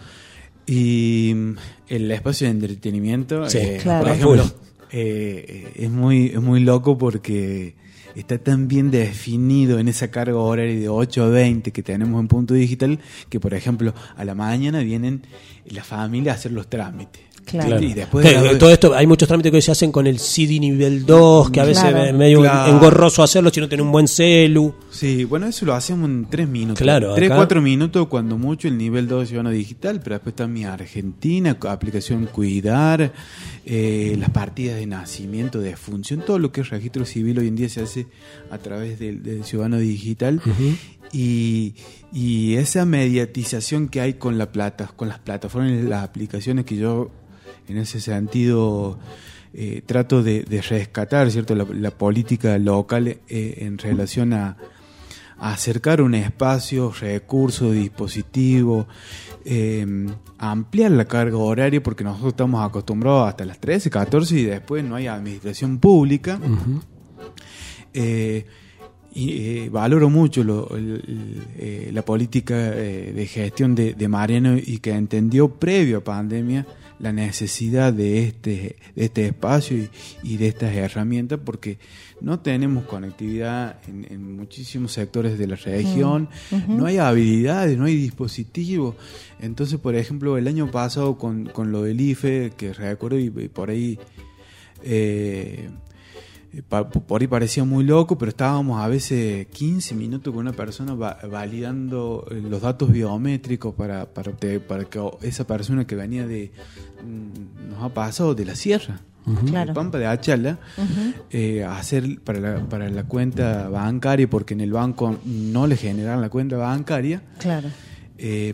Y el espacio de entretenimiento, sí, eh, claro. por ejemplo, eh, es muy es muy loco porque está tan bien definido en esa carga horaria de ocho a veinte que tenemos en Punto Digital, que por ejemplo a la mañana vienen la familia a hacer los trámites. Claro. Y después que, de la... todo esto, hay muchos trámites que se hacen con el C D nivel dos, que a veces claro. es medio claro. engorroso hacerlo si no tenés un buen celu. Sí, bueno, eso lo hacemos en tres minutos. Claro, tres, acá... cuatro minutos, cuando mucho, el nivel dos de Ciudadano Digital, pero después está mi Argentina, aplicación Cuidar, eh, las partidas de nacimiento, de función, todo lo que es registro civil hoy en día se hace a través del, del Ciudadano Digital. Uh-huh. Y, y esa mediatización que hay con la plata, con las plataformas y las aplicaciones que yo en ese sentido eh, trato de, de rescatar, ¿cierto? La, la política local eh, en relación a, acercar un espacio, recursos, dispositivos, eh, ampliar la carga horaria, porque nosotros estamos acostumbrados hasta las trece, catorce y después no hay administración pública. Uh-huh. eh, y eh, valoro mucho lo, el, el, eh, la política eh, de gestión de, de Mariano, y que entendió previo a pandemia la necesidad de este, de este espacio y, y de estas herramientas, porque no tenemos conectividad en, en muchísimos sectores de la región, uh-huh. no hay habilidades, no hay dispositivos. Entonces, por ejemplo, el año pasado con, con lo del I F E, que recuerdo, y, y por ahí eh, por ahí parecía muy loco, pero estábamos a veces quince minutos con una persona va, validando los datos biométricos para, para, para que esa persona que venía de, nos ha pasado de la sierra, uh-huh. claro. de Pampa de Achala, uh-huh. eh, hacer para la, para la cuenta bancaria, porque en el banco no le generan la cuenta bancaria. Claro. Eh,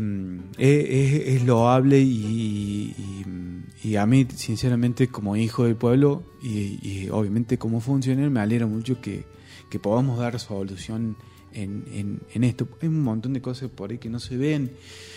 es, es loable y, y, y a mí sinceramente, como hijo del pueblo y, y obviamente como funcionario, me alegra mucho que, que podamos dar solución en, en, en esto. Hay un montón de cosas por ahí que no se ven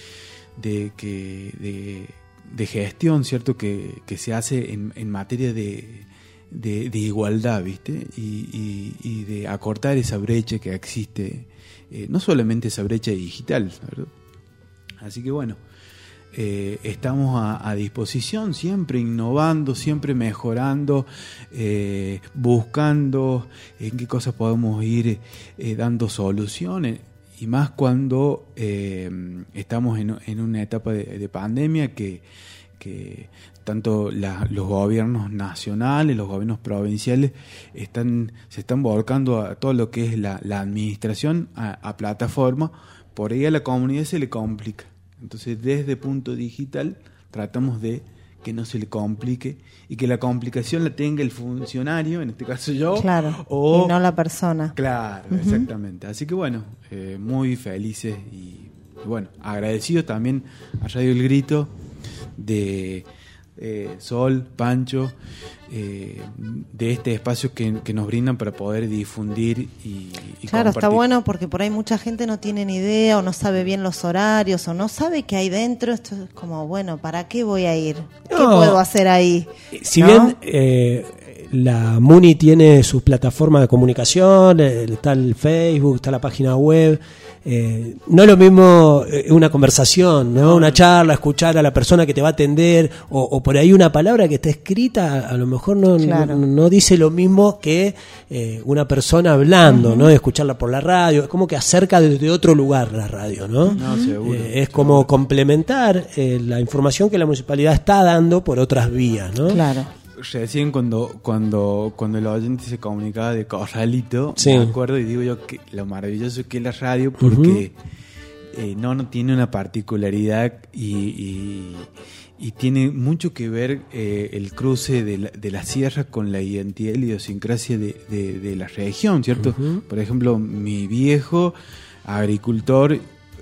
de que de, de gestión, cierto, que, que se hace en, en materia de, de, de igualdad, ¿viste? Y, y, y de acortar esa brecha que existe, eh, no solamente esa brecha digital, ¿verdad? Así que bueno, eh, estamos a, a disposición, siempre innovando, siempre mejorando, eh, buscando en qué cosas podemos ir eh, dando soluciones, y más cuando eh, estamos en, en una etapa de, de pandemia que, que tanto la, los gobiernos nacionales, los gobiernos provinciales están se están volcando a todo lo que es la, la administración a, a plataforma. Por ahí a la comunidad se le complica. Entonces, desde punto digital, tratamos de que no se le complique y que la complicación la tenga el funcionario, en este caso yo. Claro, o, y no la persona. Claro, uh-huh. exactamente. Así que bueno, eh, muy felices y, bueno, agradecidos también a Radio El Grito de eh, Sol, Pancho, eh, de este espacio que, que nos brindan para poder difundir y, y claro, compartir. Está bueno, porque por ahí mucha gente no tiene ni idea o no sabe bien los horarios o no sabe qué hay dentro. Esto es como, bueno, ¿para qué voy a ir? ¿Qué no, puedo hacer ahí? Si ¿no? bien eh, la Muni tiene sus plataformas de comunicación, está el Facebook, está la página web. Eh, no es lo mismo una conversación, ¿no? Una charla, escuchar a la persona que te va a atender, o, o por ahí una palabra que está escrita, a lo mejor no, claro. no, no dice lo mismo que eh, una persona hablando, uh-huh. ¿no? Escucharla por la radio, es como que acerca desde otro lugar la radio, ¿no? No, seguro, eh, es seguro. como complementar eh, la información que la municipalidad está dando por otras vías, ¿no? Claro. Recién cuando cuando cuando el oyente se comunicaba de Corralito, sí. me acuerdo y digo yo que lo maravilloso que es la radio, porque uh-huh. eh, no, no tiene una particularidad y, y, y tiene mucho que ver eh, el cruce de la, de la sierra con la identidad y la idiosincrasia de, de, de la región, ¿cierto? Uh-huh. Por ejemplo, mi viejo agricultor,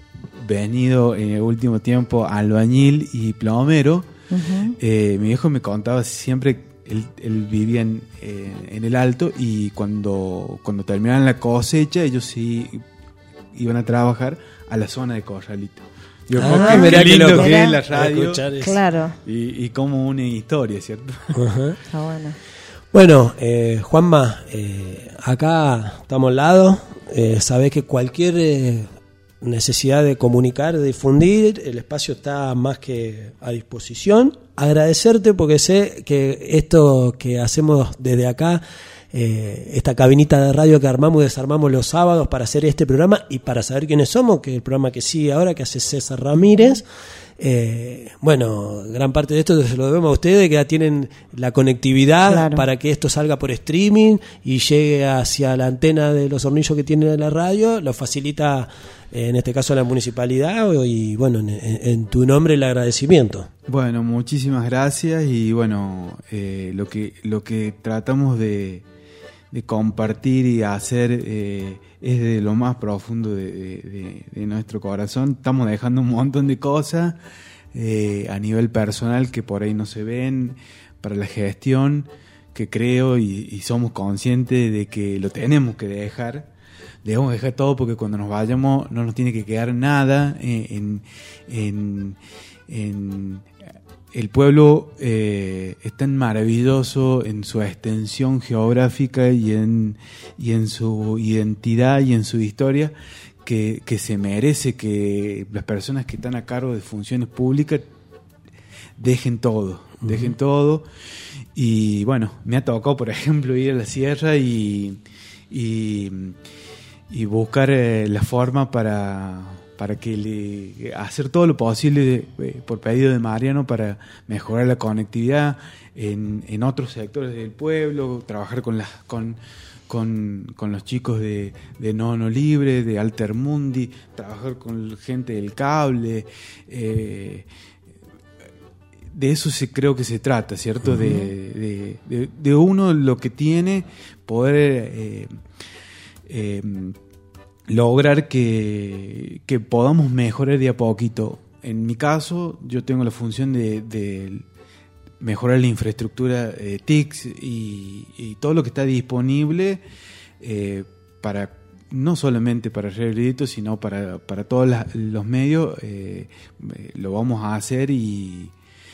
venido en el último tiempo albañil y plomero, uh-huh. eh, mi viejo me contaba siempre. Él, él vivía en, eh, en el Alto, y cuando, cuando terminaban la cosecha ellos sí iban a trabajar a la zona de Corralito. Yo ah, qué, qué lindo que, que es la radio, claro. y, y como una historia, ¿cierto? Uh-huh. Está bueno. Bueno, eh, Juanma, eh, acá estamos al lado, eh, sabés que cualquier eh, necesidad de comunicar, de difundir, el espacio está más que a disposición. Agradecerte porque sé que esto que hacemos desde acá, eh, esta cabinita de radio que armamos y desarmamos los sábados para hacer este programa y para saber quiénes somos, que es el programa que sigue ahora, que hace César Ramírez. Eh, bueno, gran parte de esto se lo debemos a ustedes, que ya tienen la conectividad, claro. para que esto salga por streaming y llegue hacia la antena de los hornillos que tiene la radio. Lo facilita, eh, en este caso, la municipalidad, y bueno, en, en tu nombre el agradecimiento. Bueno, muchísimas gracias, y bueno, eh, lo que lo que tratamos de, de compartir y hacer eh, es de lo más profundo de, de, de nuestro corazón. Estamos dejando un montón de cosas eh, a nivel personal que por ahí no se ven, para la gestión, que creo y, y somos conscientes de que lo tenemos que dejar. debemos dejar todo porque cuando nos vayamos no nos tiene que quedar nada en, en, en el pueblo eh, es tan maravilloso en su extensión geográfica y en, y en su identidad y en su historia que, que se merece que las personas que están a cargo de funciones públicas dejen todo, uh-huh. dejen todo. Y bueno, me ha tocado, por ejemplo, ir a la sierra y, y, y buscar eh, la forma para... para que le hacer todo lo posible de, eh, por pedido de Mariano para mejorar la conectividad en, en otros sectores del pueblo, trabajar con las con con, con los chicos de, de Nono Libre, de Altermundi, trabajar con gente del cable, eh, de eso se creo que se trata, ¿cierto? Uh-huh. de, de, de, de uno lo que tiene poder eh, eh, lograr que, que podamos mejorar de a poquito. En mi caso, yo tengo la función de, de mejorar la infraestructura de T I C y, y todo lo que está disponible eh, para no solamente para Regrito, sino para, para todos la, los medios, eh, lo vamos a hacer y,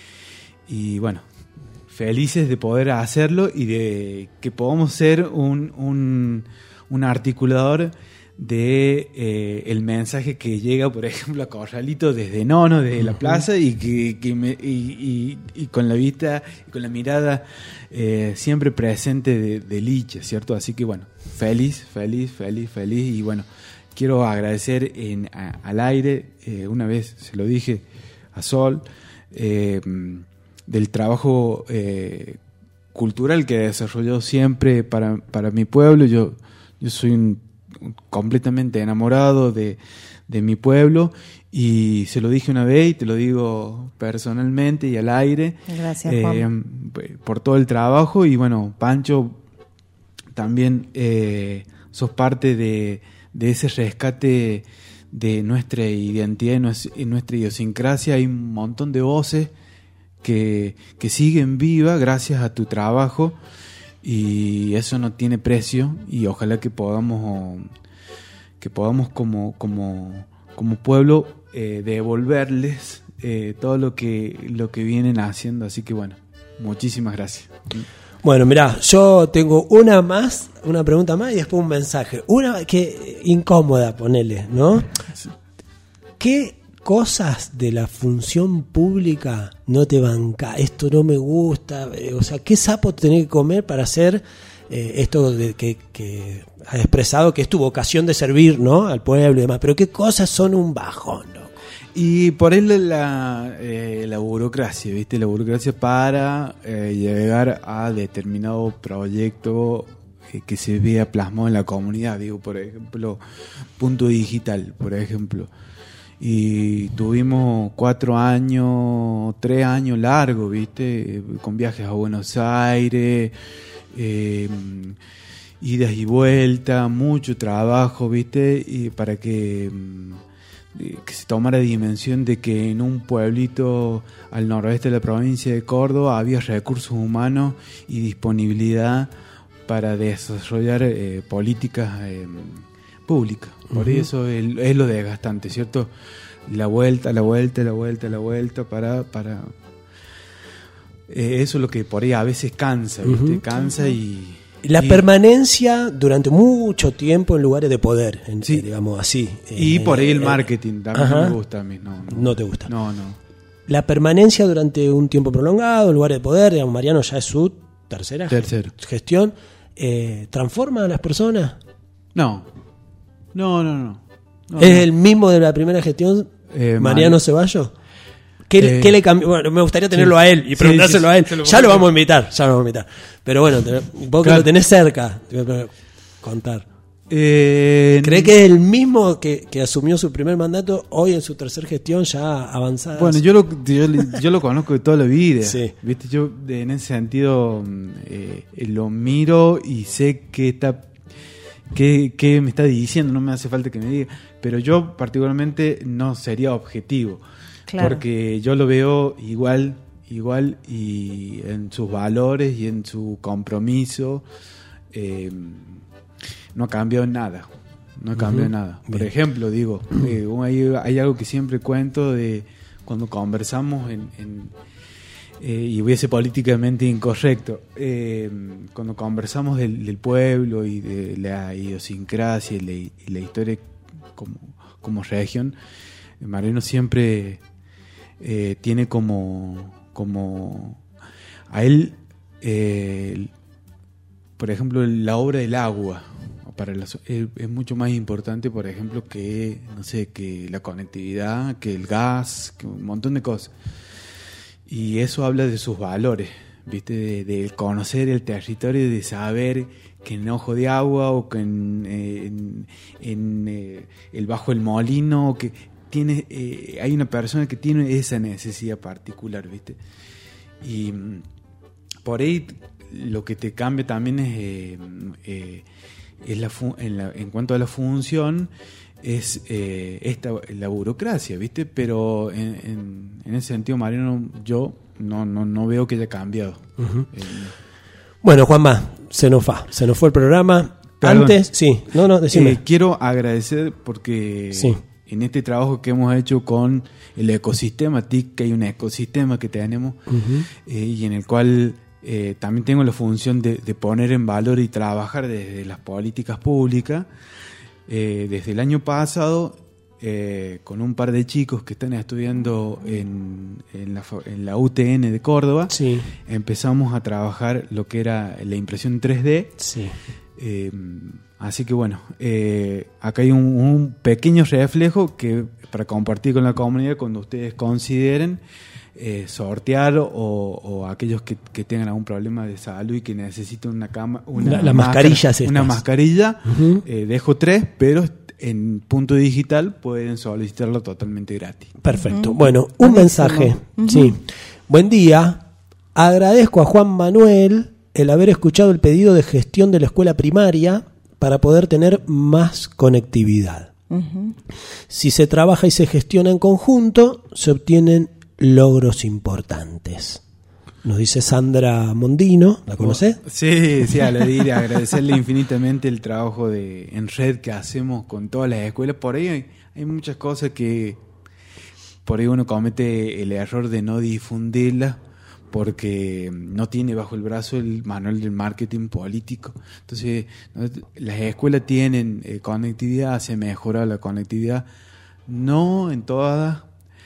y bueno, felices de poder hacerlo y de que podamos ser un, un, un articulador de eh, el mensaje que llega, por ejemplo, a Corralito desde Nono, desde la plaza, y que, que me, y, y, y con la vista y con la mirada eh, siempre presente de, de Licha, ¿cierto? Así que bueno, feliz, feliz, feliz, feliz, y bueno, quiero agradecer en, a, al aire, eh, una vez se lo dije a Sol, eh, del trabajo eh, cultural que he desarrollado siempre para, para mi pueblo. Yo, yo soy un completamente enamorado de, de mi pueblo y se lo dije una vez y te lo digo personalmente y al aire. Gracias, eh, Juan. Por todo el trabajo. Y bueno, Pancho, también eh, sos parte de, de ese rescate de nuestra identidad y nuestra idiosincrasia. Hay un montón de voces que, que siguen vivas gracias a tu trabajo. Y eso no tiene precio y ojalá que podamos que podamos como como como pueblo eh, devolverles eh, todo lo que lo que vienen haciendo, así que bueno, muchísimas gracias. Bueno, mirá, yo tengo una más, una pregunta más y después un mensaje, una que incómoda, ponele, ¿no? ¿Qué cosas de la función pública no te banca? Esto no me gusta, eh, o sea, ¿qué sapo tenés que comer para hacer eh, esto de que, que has expresado que es tu vocación de servir, ¿no? Al pueblo y demás? Pero ¿qué cosas son un bajón, no? Y por él la, eh, la burocracia, ¿viste? La burocracia para eh, llegar a determinado proyecto eh, que se vea plasmado en la comunidad, digo, por ejemplo, Punto Digital, por ejemplo. Y tuvimos cuatro años, tres años largos, ¿viste? Con viajes a Buenos Aires, eh, idas y vueltas, mucho trabajo, ¿viste? Y para que, que se tomara dimensión de que en un pueblito al noroeste de la provincia de Córdoba había recursos humanos y disponibilidad para desarrollar eh, políticas eh, públicas. Por uh-huh. eso es, es lo desgastante, ¿cierto? La vuelta, la vuelta, la vuelta, la vuelta para... para eh, eso es lo que por ahí a veces cansa, ¿viste? Uh-huh. Cansa y... La y, permanencia durante mucho tiempo en lugares de poder, en, sí. digamos así. Y eh, por ahí el eh, marketing también ajá. no me gusta a mí. No, no. no te gusta. No, no. La permanencia durante un tiempo prolongado en lugares de poder, digamos, Mariano ya es su tercera Tercero. gestión, eh, ¿transforma a las personas? No. No, no, no. no ¿Es no. el mismo de la primera gestión, eh, Mariano Mar- Ceballos? ¿Qué, eh, ¿Qué le cambió? Bueno, me gustaría tenerlo sí. a él y preguntárselo sí, sí, a él. sí, lo ya lo vamos a invitar, ya lo vamos a invitar. Pero bueno, te, vos claro. que lo tenés cerca, te voy a contar. Eh, ¿Cree que es el mismo que, que asumió su primer mandato hoy en su tercera gestión ya avanzada? Bueno, yo lo, yo, yo lo conozco de toda la vida. Sí. ¿Viste? Yo en ese sentido eh, lo miro y sé que está... ¿Qué, ¿Qué me está diciendo? No me hace falta que me diga. Pero yo particularmente no sería objetivo. Claro. Porque yo lo veo igual, igual y en sus valores y en su compromiso eh, no ha cambiado nada. no cambia Ujú. nada. Por Bien. ejemplo, digo, eh, hay, hay algo que siempre cuento de cuando conversamos en, en eh, y voy a ser políticamente incorrecto, eh, cuando conversamos del, del pueblo y de la idiosincrasia y la, y la historia como, como región, Mariano siempre eh, tiene como, como a él, eh, por ejemplo, la obra del agua para la, es, es mucho más importante, por ejemplo, que no sé, que la conectividad, que el gas, que un montón de cosas. Y eso habla de sus valores, ¿viste? De, de conocer el territorio, de saber que en Ojo de Agua o que en, en, en eh, el Bajo del Molino, que tiene, eh, hay una persona que tiene esa necesidad particular, ¿viste? Y por ahí lo que te cambia también es, eh, eh, es la, fu- en, la en cuanto a la función, es eh, esta la burocracia, ¿viste? Pero en, en, en ese sentido, Mariano, yo no, no, no veo que haya cambiado. Uh-huh. Eh, Bueno, Juanma, se nos va, se nos fue el programa. Perdón. Antes, sí, no, no, decime. Eh, quiero agradecer porque Sí. en este trabajo que hemos hecho con el ecosistema T I C, que hay un ecosistema que tenemos, Ujú. eh, y en el cual eh, también tengo la función de, de poner en valor y trabajar desde las políticas públicas. Eh, desde el año pasado, eh, con un par de chicos que están estudiando en, en, la, fa- en la U T N de Córdoba, Sí. empezamos a trabajar lo que era la impresión tres D. Sí. Eh, así que bueno, eh, acá hay un, un pequeño reflejo que para compartir con la comunidad cuando ustedes consideren eh, sortear o, o aquellos que, que tengan algún problema de salud y que necesiten una cama, una La- las máscara, mascarillas una estas. mascarilla, Ujú. eh, dejo tres, pero en punto digital pueden solicitarlo totalmente gratis. Perfecto. Bueno, un mensaje. Sí. Buen día. Agradezco a Juan Manuel el haber escuchado el pedido de gestión de la escuela primaria para poder tener más conectividad. Ujú. Si se trabaja y se gestiona en conjunto, se obtienen logros importantes. Nos dice Sandra Mondino, ¿la conocés? Sí, sí, a la de ir a agradecerle infinitamente el trabajo de en red que hacemos con todas las escuelas. Por ahí hay, hay muchas cosas que por ahí uno comete el error de no difundirlas porque no tiene bajo el brazo el manual del marketing político. Entonces, ¿no? Las escuelas tienen eh, conectividad, se mejora la conectividad, no en todas,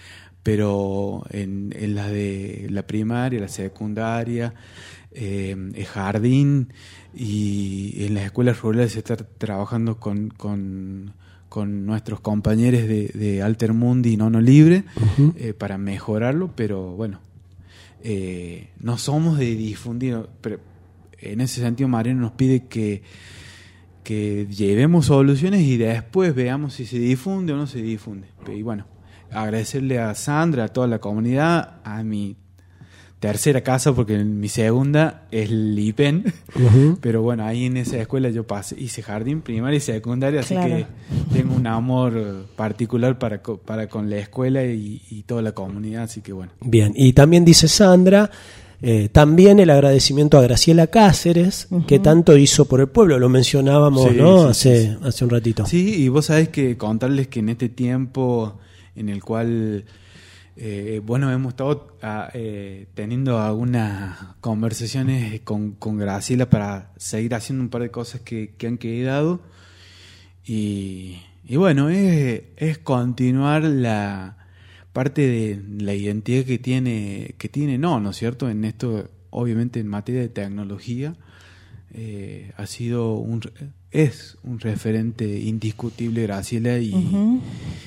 pero en, en la de la primaria, la secundaria, eh, el jardín y en las escuelas rurales se está trabajando con, con, con nuestros compañeros de, de Altermundi y Nono Libre Uh-huh. eh, para mejorarlo, pero bueno, eh, no somos de difundir, pero en ese sentido Mariano nos pide que que llevemos soluciones y después veamos si se difunde o no se difunde. Y bueno, agradecerle a Sandra, a toda la comunidad, a mi tercera casa, porque mi segunda es el I P E N, Uh-huh. pero bueno, ahí en esa escuela yo pasé, hice jardín primaria y secundaria, así Claro. que tengo un amor particular para, co- para con la escuela y, y toda la comunidad, así que bueno. Bien, y también dice Sandra, eh, también el agradecimiento a Graciela Cáceres, Ujú. que tanto hizo por el pueblo, lo mencionábamos, Sí, ¿no? sí, hace, sí, sí. hace un ratito. Sí, y vos sabés que contarles que en este tiempo en el cual, eh, bueno, hemos estado ah, eh, teniendo algunas conversaciones con, con Graciela para seguir haciendo un par de cosas que, que han quedado. Y, y bueno, es, es continuar la parte de la identidad que tiene, que tiene no, ¿no es cierto? En esto, obviamente en materia de tecnología, eh, ha sido un, es un referente indiscutible Graciela y, Ujú.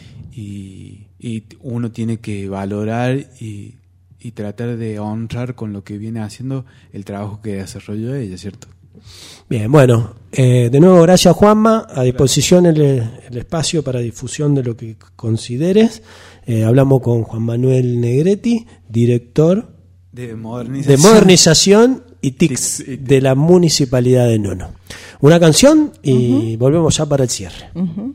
y, y uno tiene que valorar y, y tratar de honrar con lo que viene haciendo el trabajo que desarrolló ella, ¿cierto? Bien, bueno, eh, de nuevo gracias Juanma, a disposición el, el espacio para difusión de lo que consideres. Eh, hablamos con Juan Manuel Negretti, director De modernización. de modernización y T I C S de la Municipalidad de Nono. Una canción y volvemos ya para el cierre. Ujú.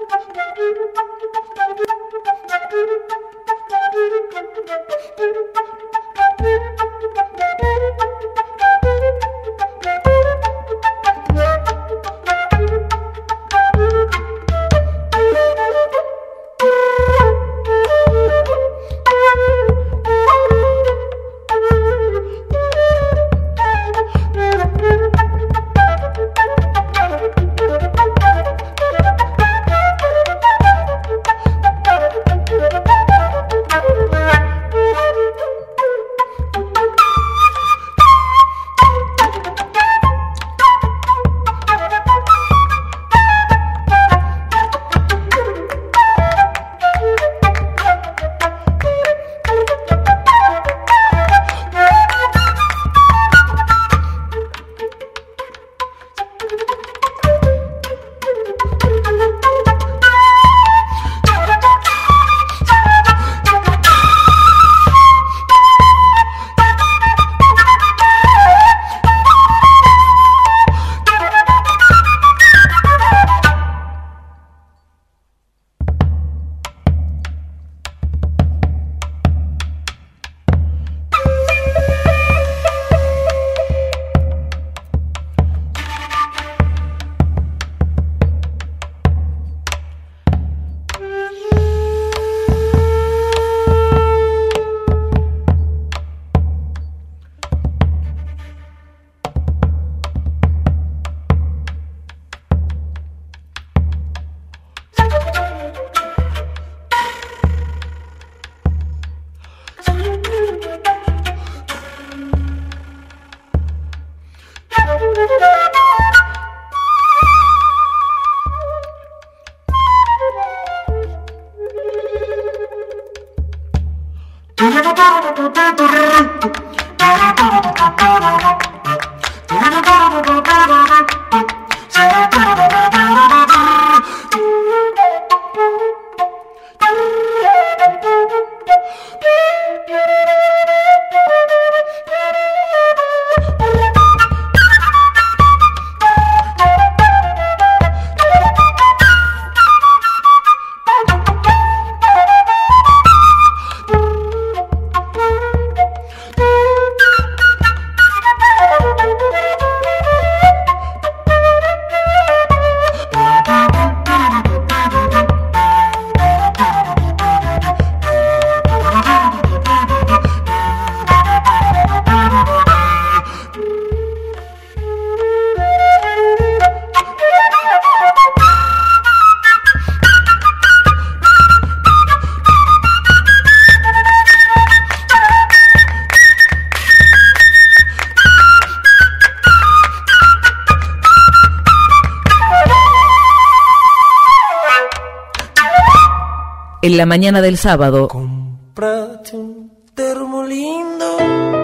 En la mañana del sábado, Cómprate un termo lindo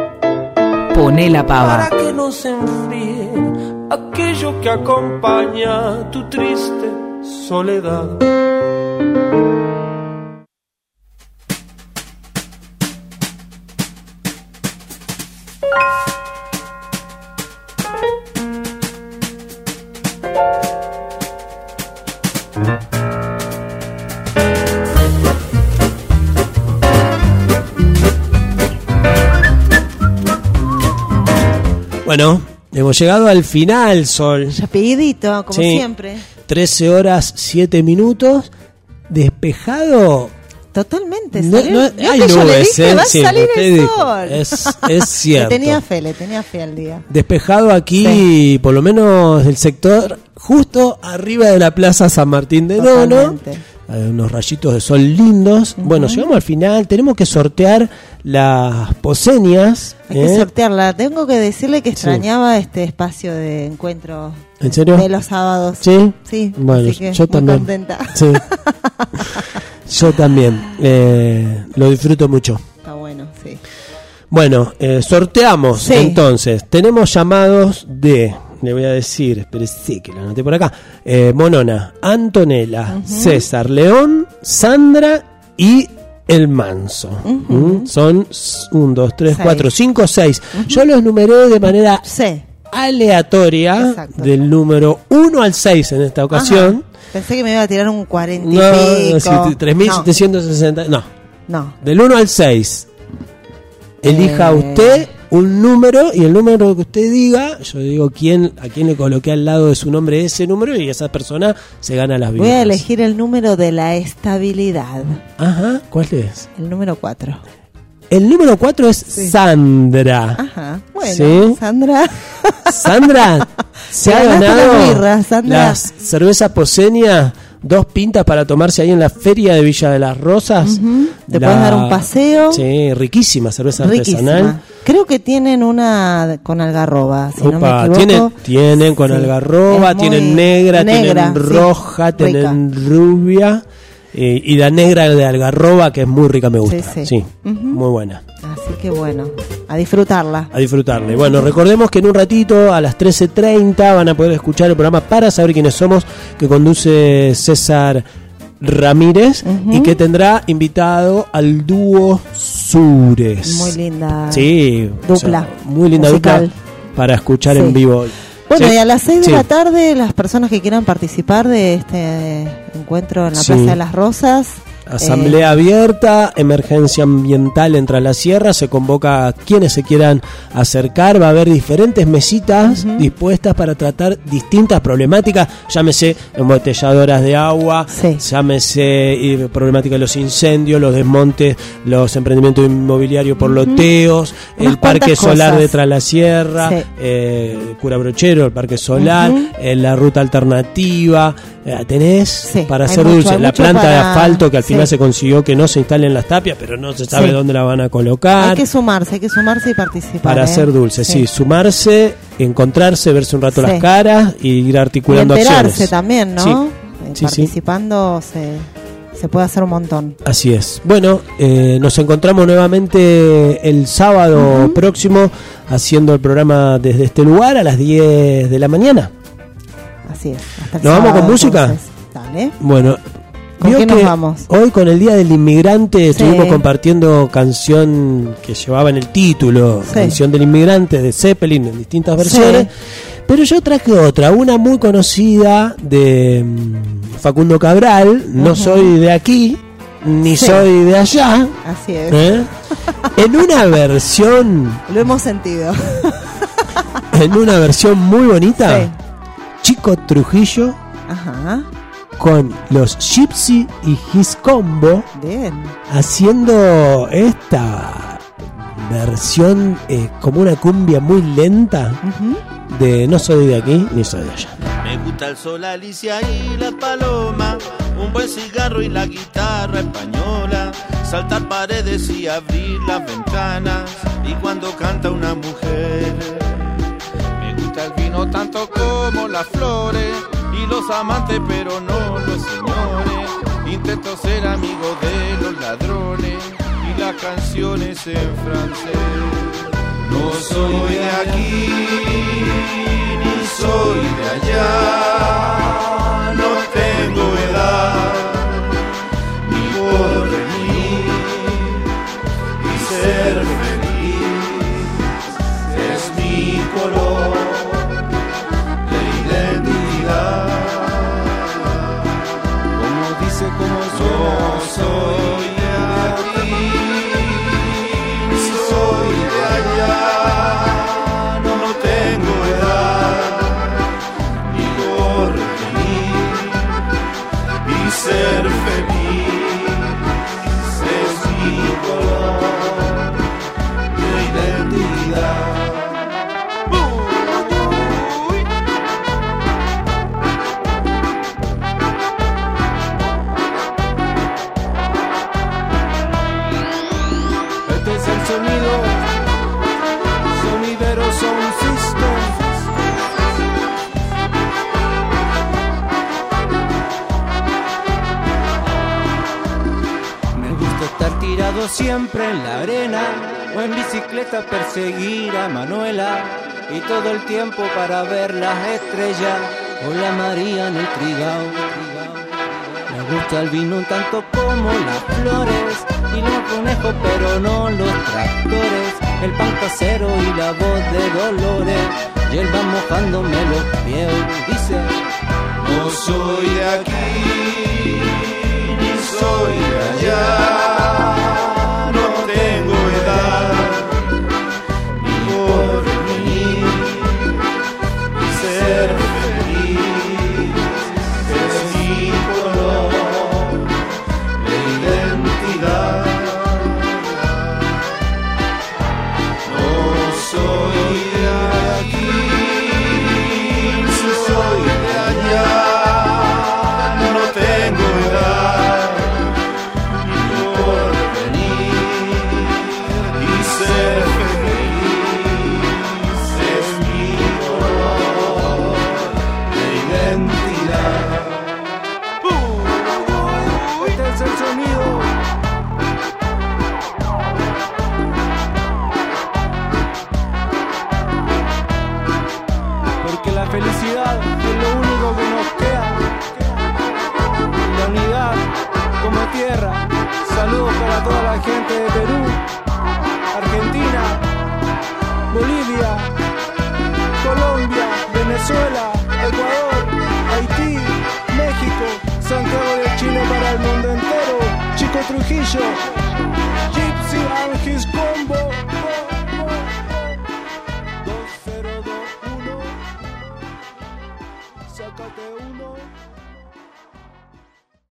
Poné la Pava. para que no se enfríe aquello que acompaña tu triste soledad. Bueno, hemos llegado al final, Sol. Rapidito, como Sí. siempre. trece horas, siete minutos. Despejado. Totalmente. No, salió- no, vio hay que yo le nubes, dije, ¿eh? va a Sí, salir usted el dijo. sol. Es, es cierto. Le tenía fe, le tenía fe al día. Despejado aquí, por lo menos el sector justo arriba de la Plaza San Martín de Nono. Totalmente. Hay unos rayitos de sol lindos. Bueno, llegamos al final. Tenemos que sortear las poseñas. Hay ¿eh? que sortearla. Tengo que decirle que extrañaba este espacio de encuentro. ¿En serio? De los sábados. Sí. Sí. Bueno, así que yo muy también. contenta. Sí. Yo también. Eh, lo disfruto mucho. Está bueno, sí. Bueno, eh, sorteamos Sí. entonces. Tenemos llamados de, le voy a decir, pero sí que lo anoté por acá. Eh, Monona, Antonella, César, León, Sandra y El Manso. ¿Mm? Son un, dos, tres, Seis. cuatro, cinco, seis. Yo los numeré de manera Sí. aleatoria, Exacto. del número uno al seis en esta ocasión. Pensé que me iba a tirar un cuarenta y No, pico. si, tres mil setecientos sesenta. No. No. Del uno al seis. Elija Eh. usted un número y el número que usted diga, yo digo quién a quién le coloqué al lado de su nombre ese número y esa persona se gana las vidas. Voy a elegir el número de la estabilidad. Ajá, ¿cuál es? El número cuatro. El número cuatro es Sí. Sandra. Ajá. Bueno, ¿Sí? Sandra. Sandra se Te ha ganaste ganado las birras, Sandra. las cervezas Poseña, dos pintas para tomarse ahí en la feria de Villa de las Rosas. Ujú. Te La- puedes dar un paseo. Sí, riquísima cerveza Riquísima. artesanal. Creo que tienen una con algarroba, si no me Opa, equivoco. tienen, tienen con Sí. algarroba, Es muy tienen negra, negra, tienen sí. roja, tienen rubia. eh, y la negra de algarroba, que es muy rica, me gusta. Sí, Sí, sí. Ujú. muy buena. Así que bueno, a disfrutarla. A disfrutarle. Bueno, recordemos que en un ratito, a las trece treinta, van a poder escuchar el programa Para Saber Quiénes Somos, que conduce César Ramírez, Ujú. y que tendrá invitado al dúo Sures. Muy linda Sí, o dupla. sea, muy linda musical. dupla para escuchar Sí. en vivo. Bueno, Sí. y a las seis de Sí. la tarde, las personas que quieran participar de este encuentro en la Sí. Plaza de las Rosas. Asamblea abierta, emergencia ambiental en Tras la Sierra, se convoca a quienes se quieran acercar, va a haber diferentes mesitas Ujú. dispuestas para tratar distintas problemáticas, llámese embotelladoras de agua, llámese eh, problemática de los incendios, los desmontes, los emprendimientos inmobiliarios por loteos, Unas el parque cuantas solar cosas. de Tras la Sierra, Sí. eh, Cura Brochero, el parque solar, Ujú. eh, la ruta alternativa, eh, tenés para hay hacer mucho, dulce, hay la mucho planta de para- asfalto que al sí. final se consiguió que no se instalen las tapias, pero no se sabe Sí. dónde la van a colocar. Hay que sumarse, hay que sumarse y participar. Para ¿eh? hacer dulce, sí. sumarse, encontrarse, verse un rato Sí. las caras y ir Y articulando enterarse acciones. también, ¿no? Sí. Eh, Sí, sí. Participando se, se puede hacer un montón. Así es. Bueno, eh, nos encontramos nuevamente el sábado Ujú. próximo haciendo el programa desde este lugar a las diez de la mañana. Así es. Hasta el ¿Nos vamos sábado, con música? entonces. Dale. Bueno, ¿Con vio qué nos que vamos? hoy con el Día del Inmigrante Sí. estuvimos compartiendo canción que llevaba en el título, Sí. canción del inmigrante de Zeppelin en distintas versiones, pero yo traje otra, una muy conocida de mm, Facundo Cabral, No Ujú. soy de aquí, ni Sí. soy de allá, Así es. ¿eh? en una versión, Lo hemos sentido. en una versión muy bonita, Sí. Chico Trujillo Ajá. con los Gypsy y His Combo Bien. haciendo esta versión eh, como una cumbia muy lenta de No soy de aquí ni soy de allá. Me gusta el sol, Alicia y la paloma, un buen cigarro y la guitarra española, saltar paredes y abrir las ventanas, y cuando canta una mujer. Me gusta el vino tanto como las flores, y los amantes pero no los señores. Intento ser amigo de los ladrones, y las canciones en francés. No soy de aquí, ni soy de allá, no tengo edad, ni puedo venir y ser feliz, es mi color de identidad. Como dice, como no soy de aquí, ni soy de allá, no tengo edad, ni por venir y ser feliz, es mi color de identidad. Este es el sonido, sonidero Sound System. Me gusta estar tirado siempre en la arena o en bicicleta perseguir a Manuela y todo el tiempo para ver las estrellas o la María en el Trigao. Me gusta el vino tanto como las flores y los conejos pero no los tractores, el pan casero y la voz de Dolores y él va mojándome los pies. Dice: No soy de aquí, ni soy de allá, no tengo edad, ni porvenir, y ser feliz es mi color de identidad. No soy de aquí, ni soy de allá, no tengo edad, ni porvenir, y ser feliz es mi color de identidad. Uh, este es el sonido. Porque la felicidad es lo único que nos queda. La unidad como tierra. Saludos para toda la gente de Perú, Argentina, Bolivia, Colombia, Venezuela, Ecuador, Haití, México, Santiago de Chile para el mundo entero. Chico Trujillo, Gypsy and his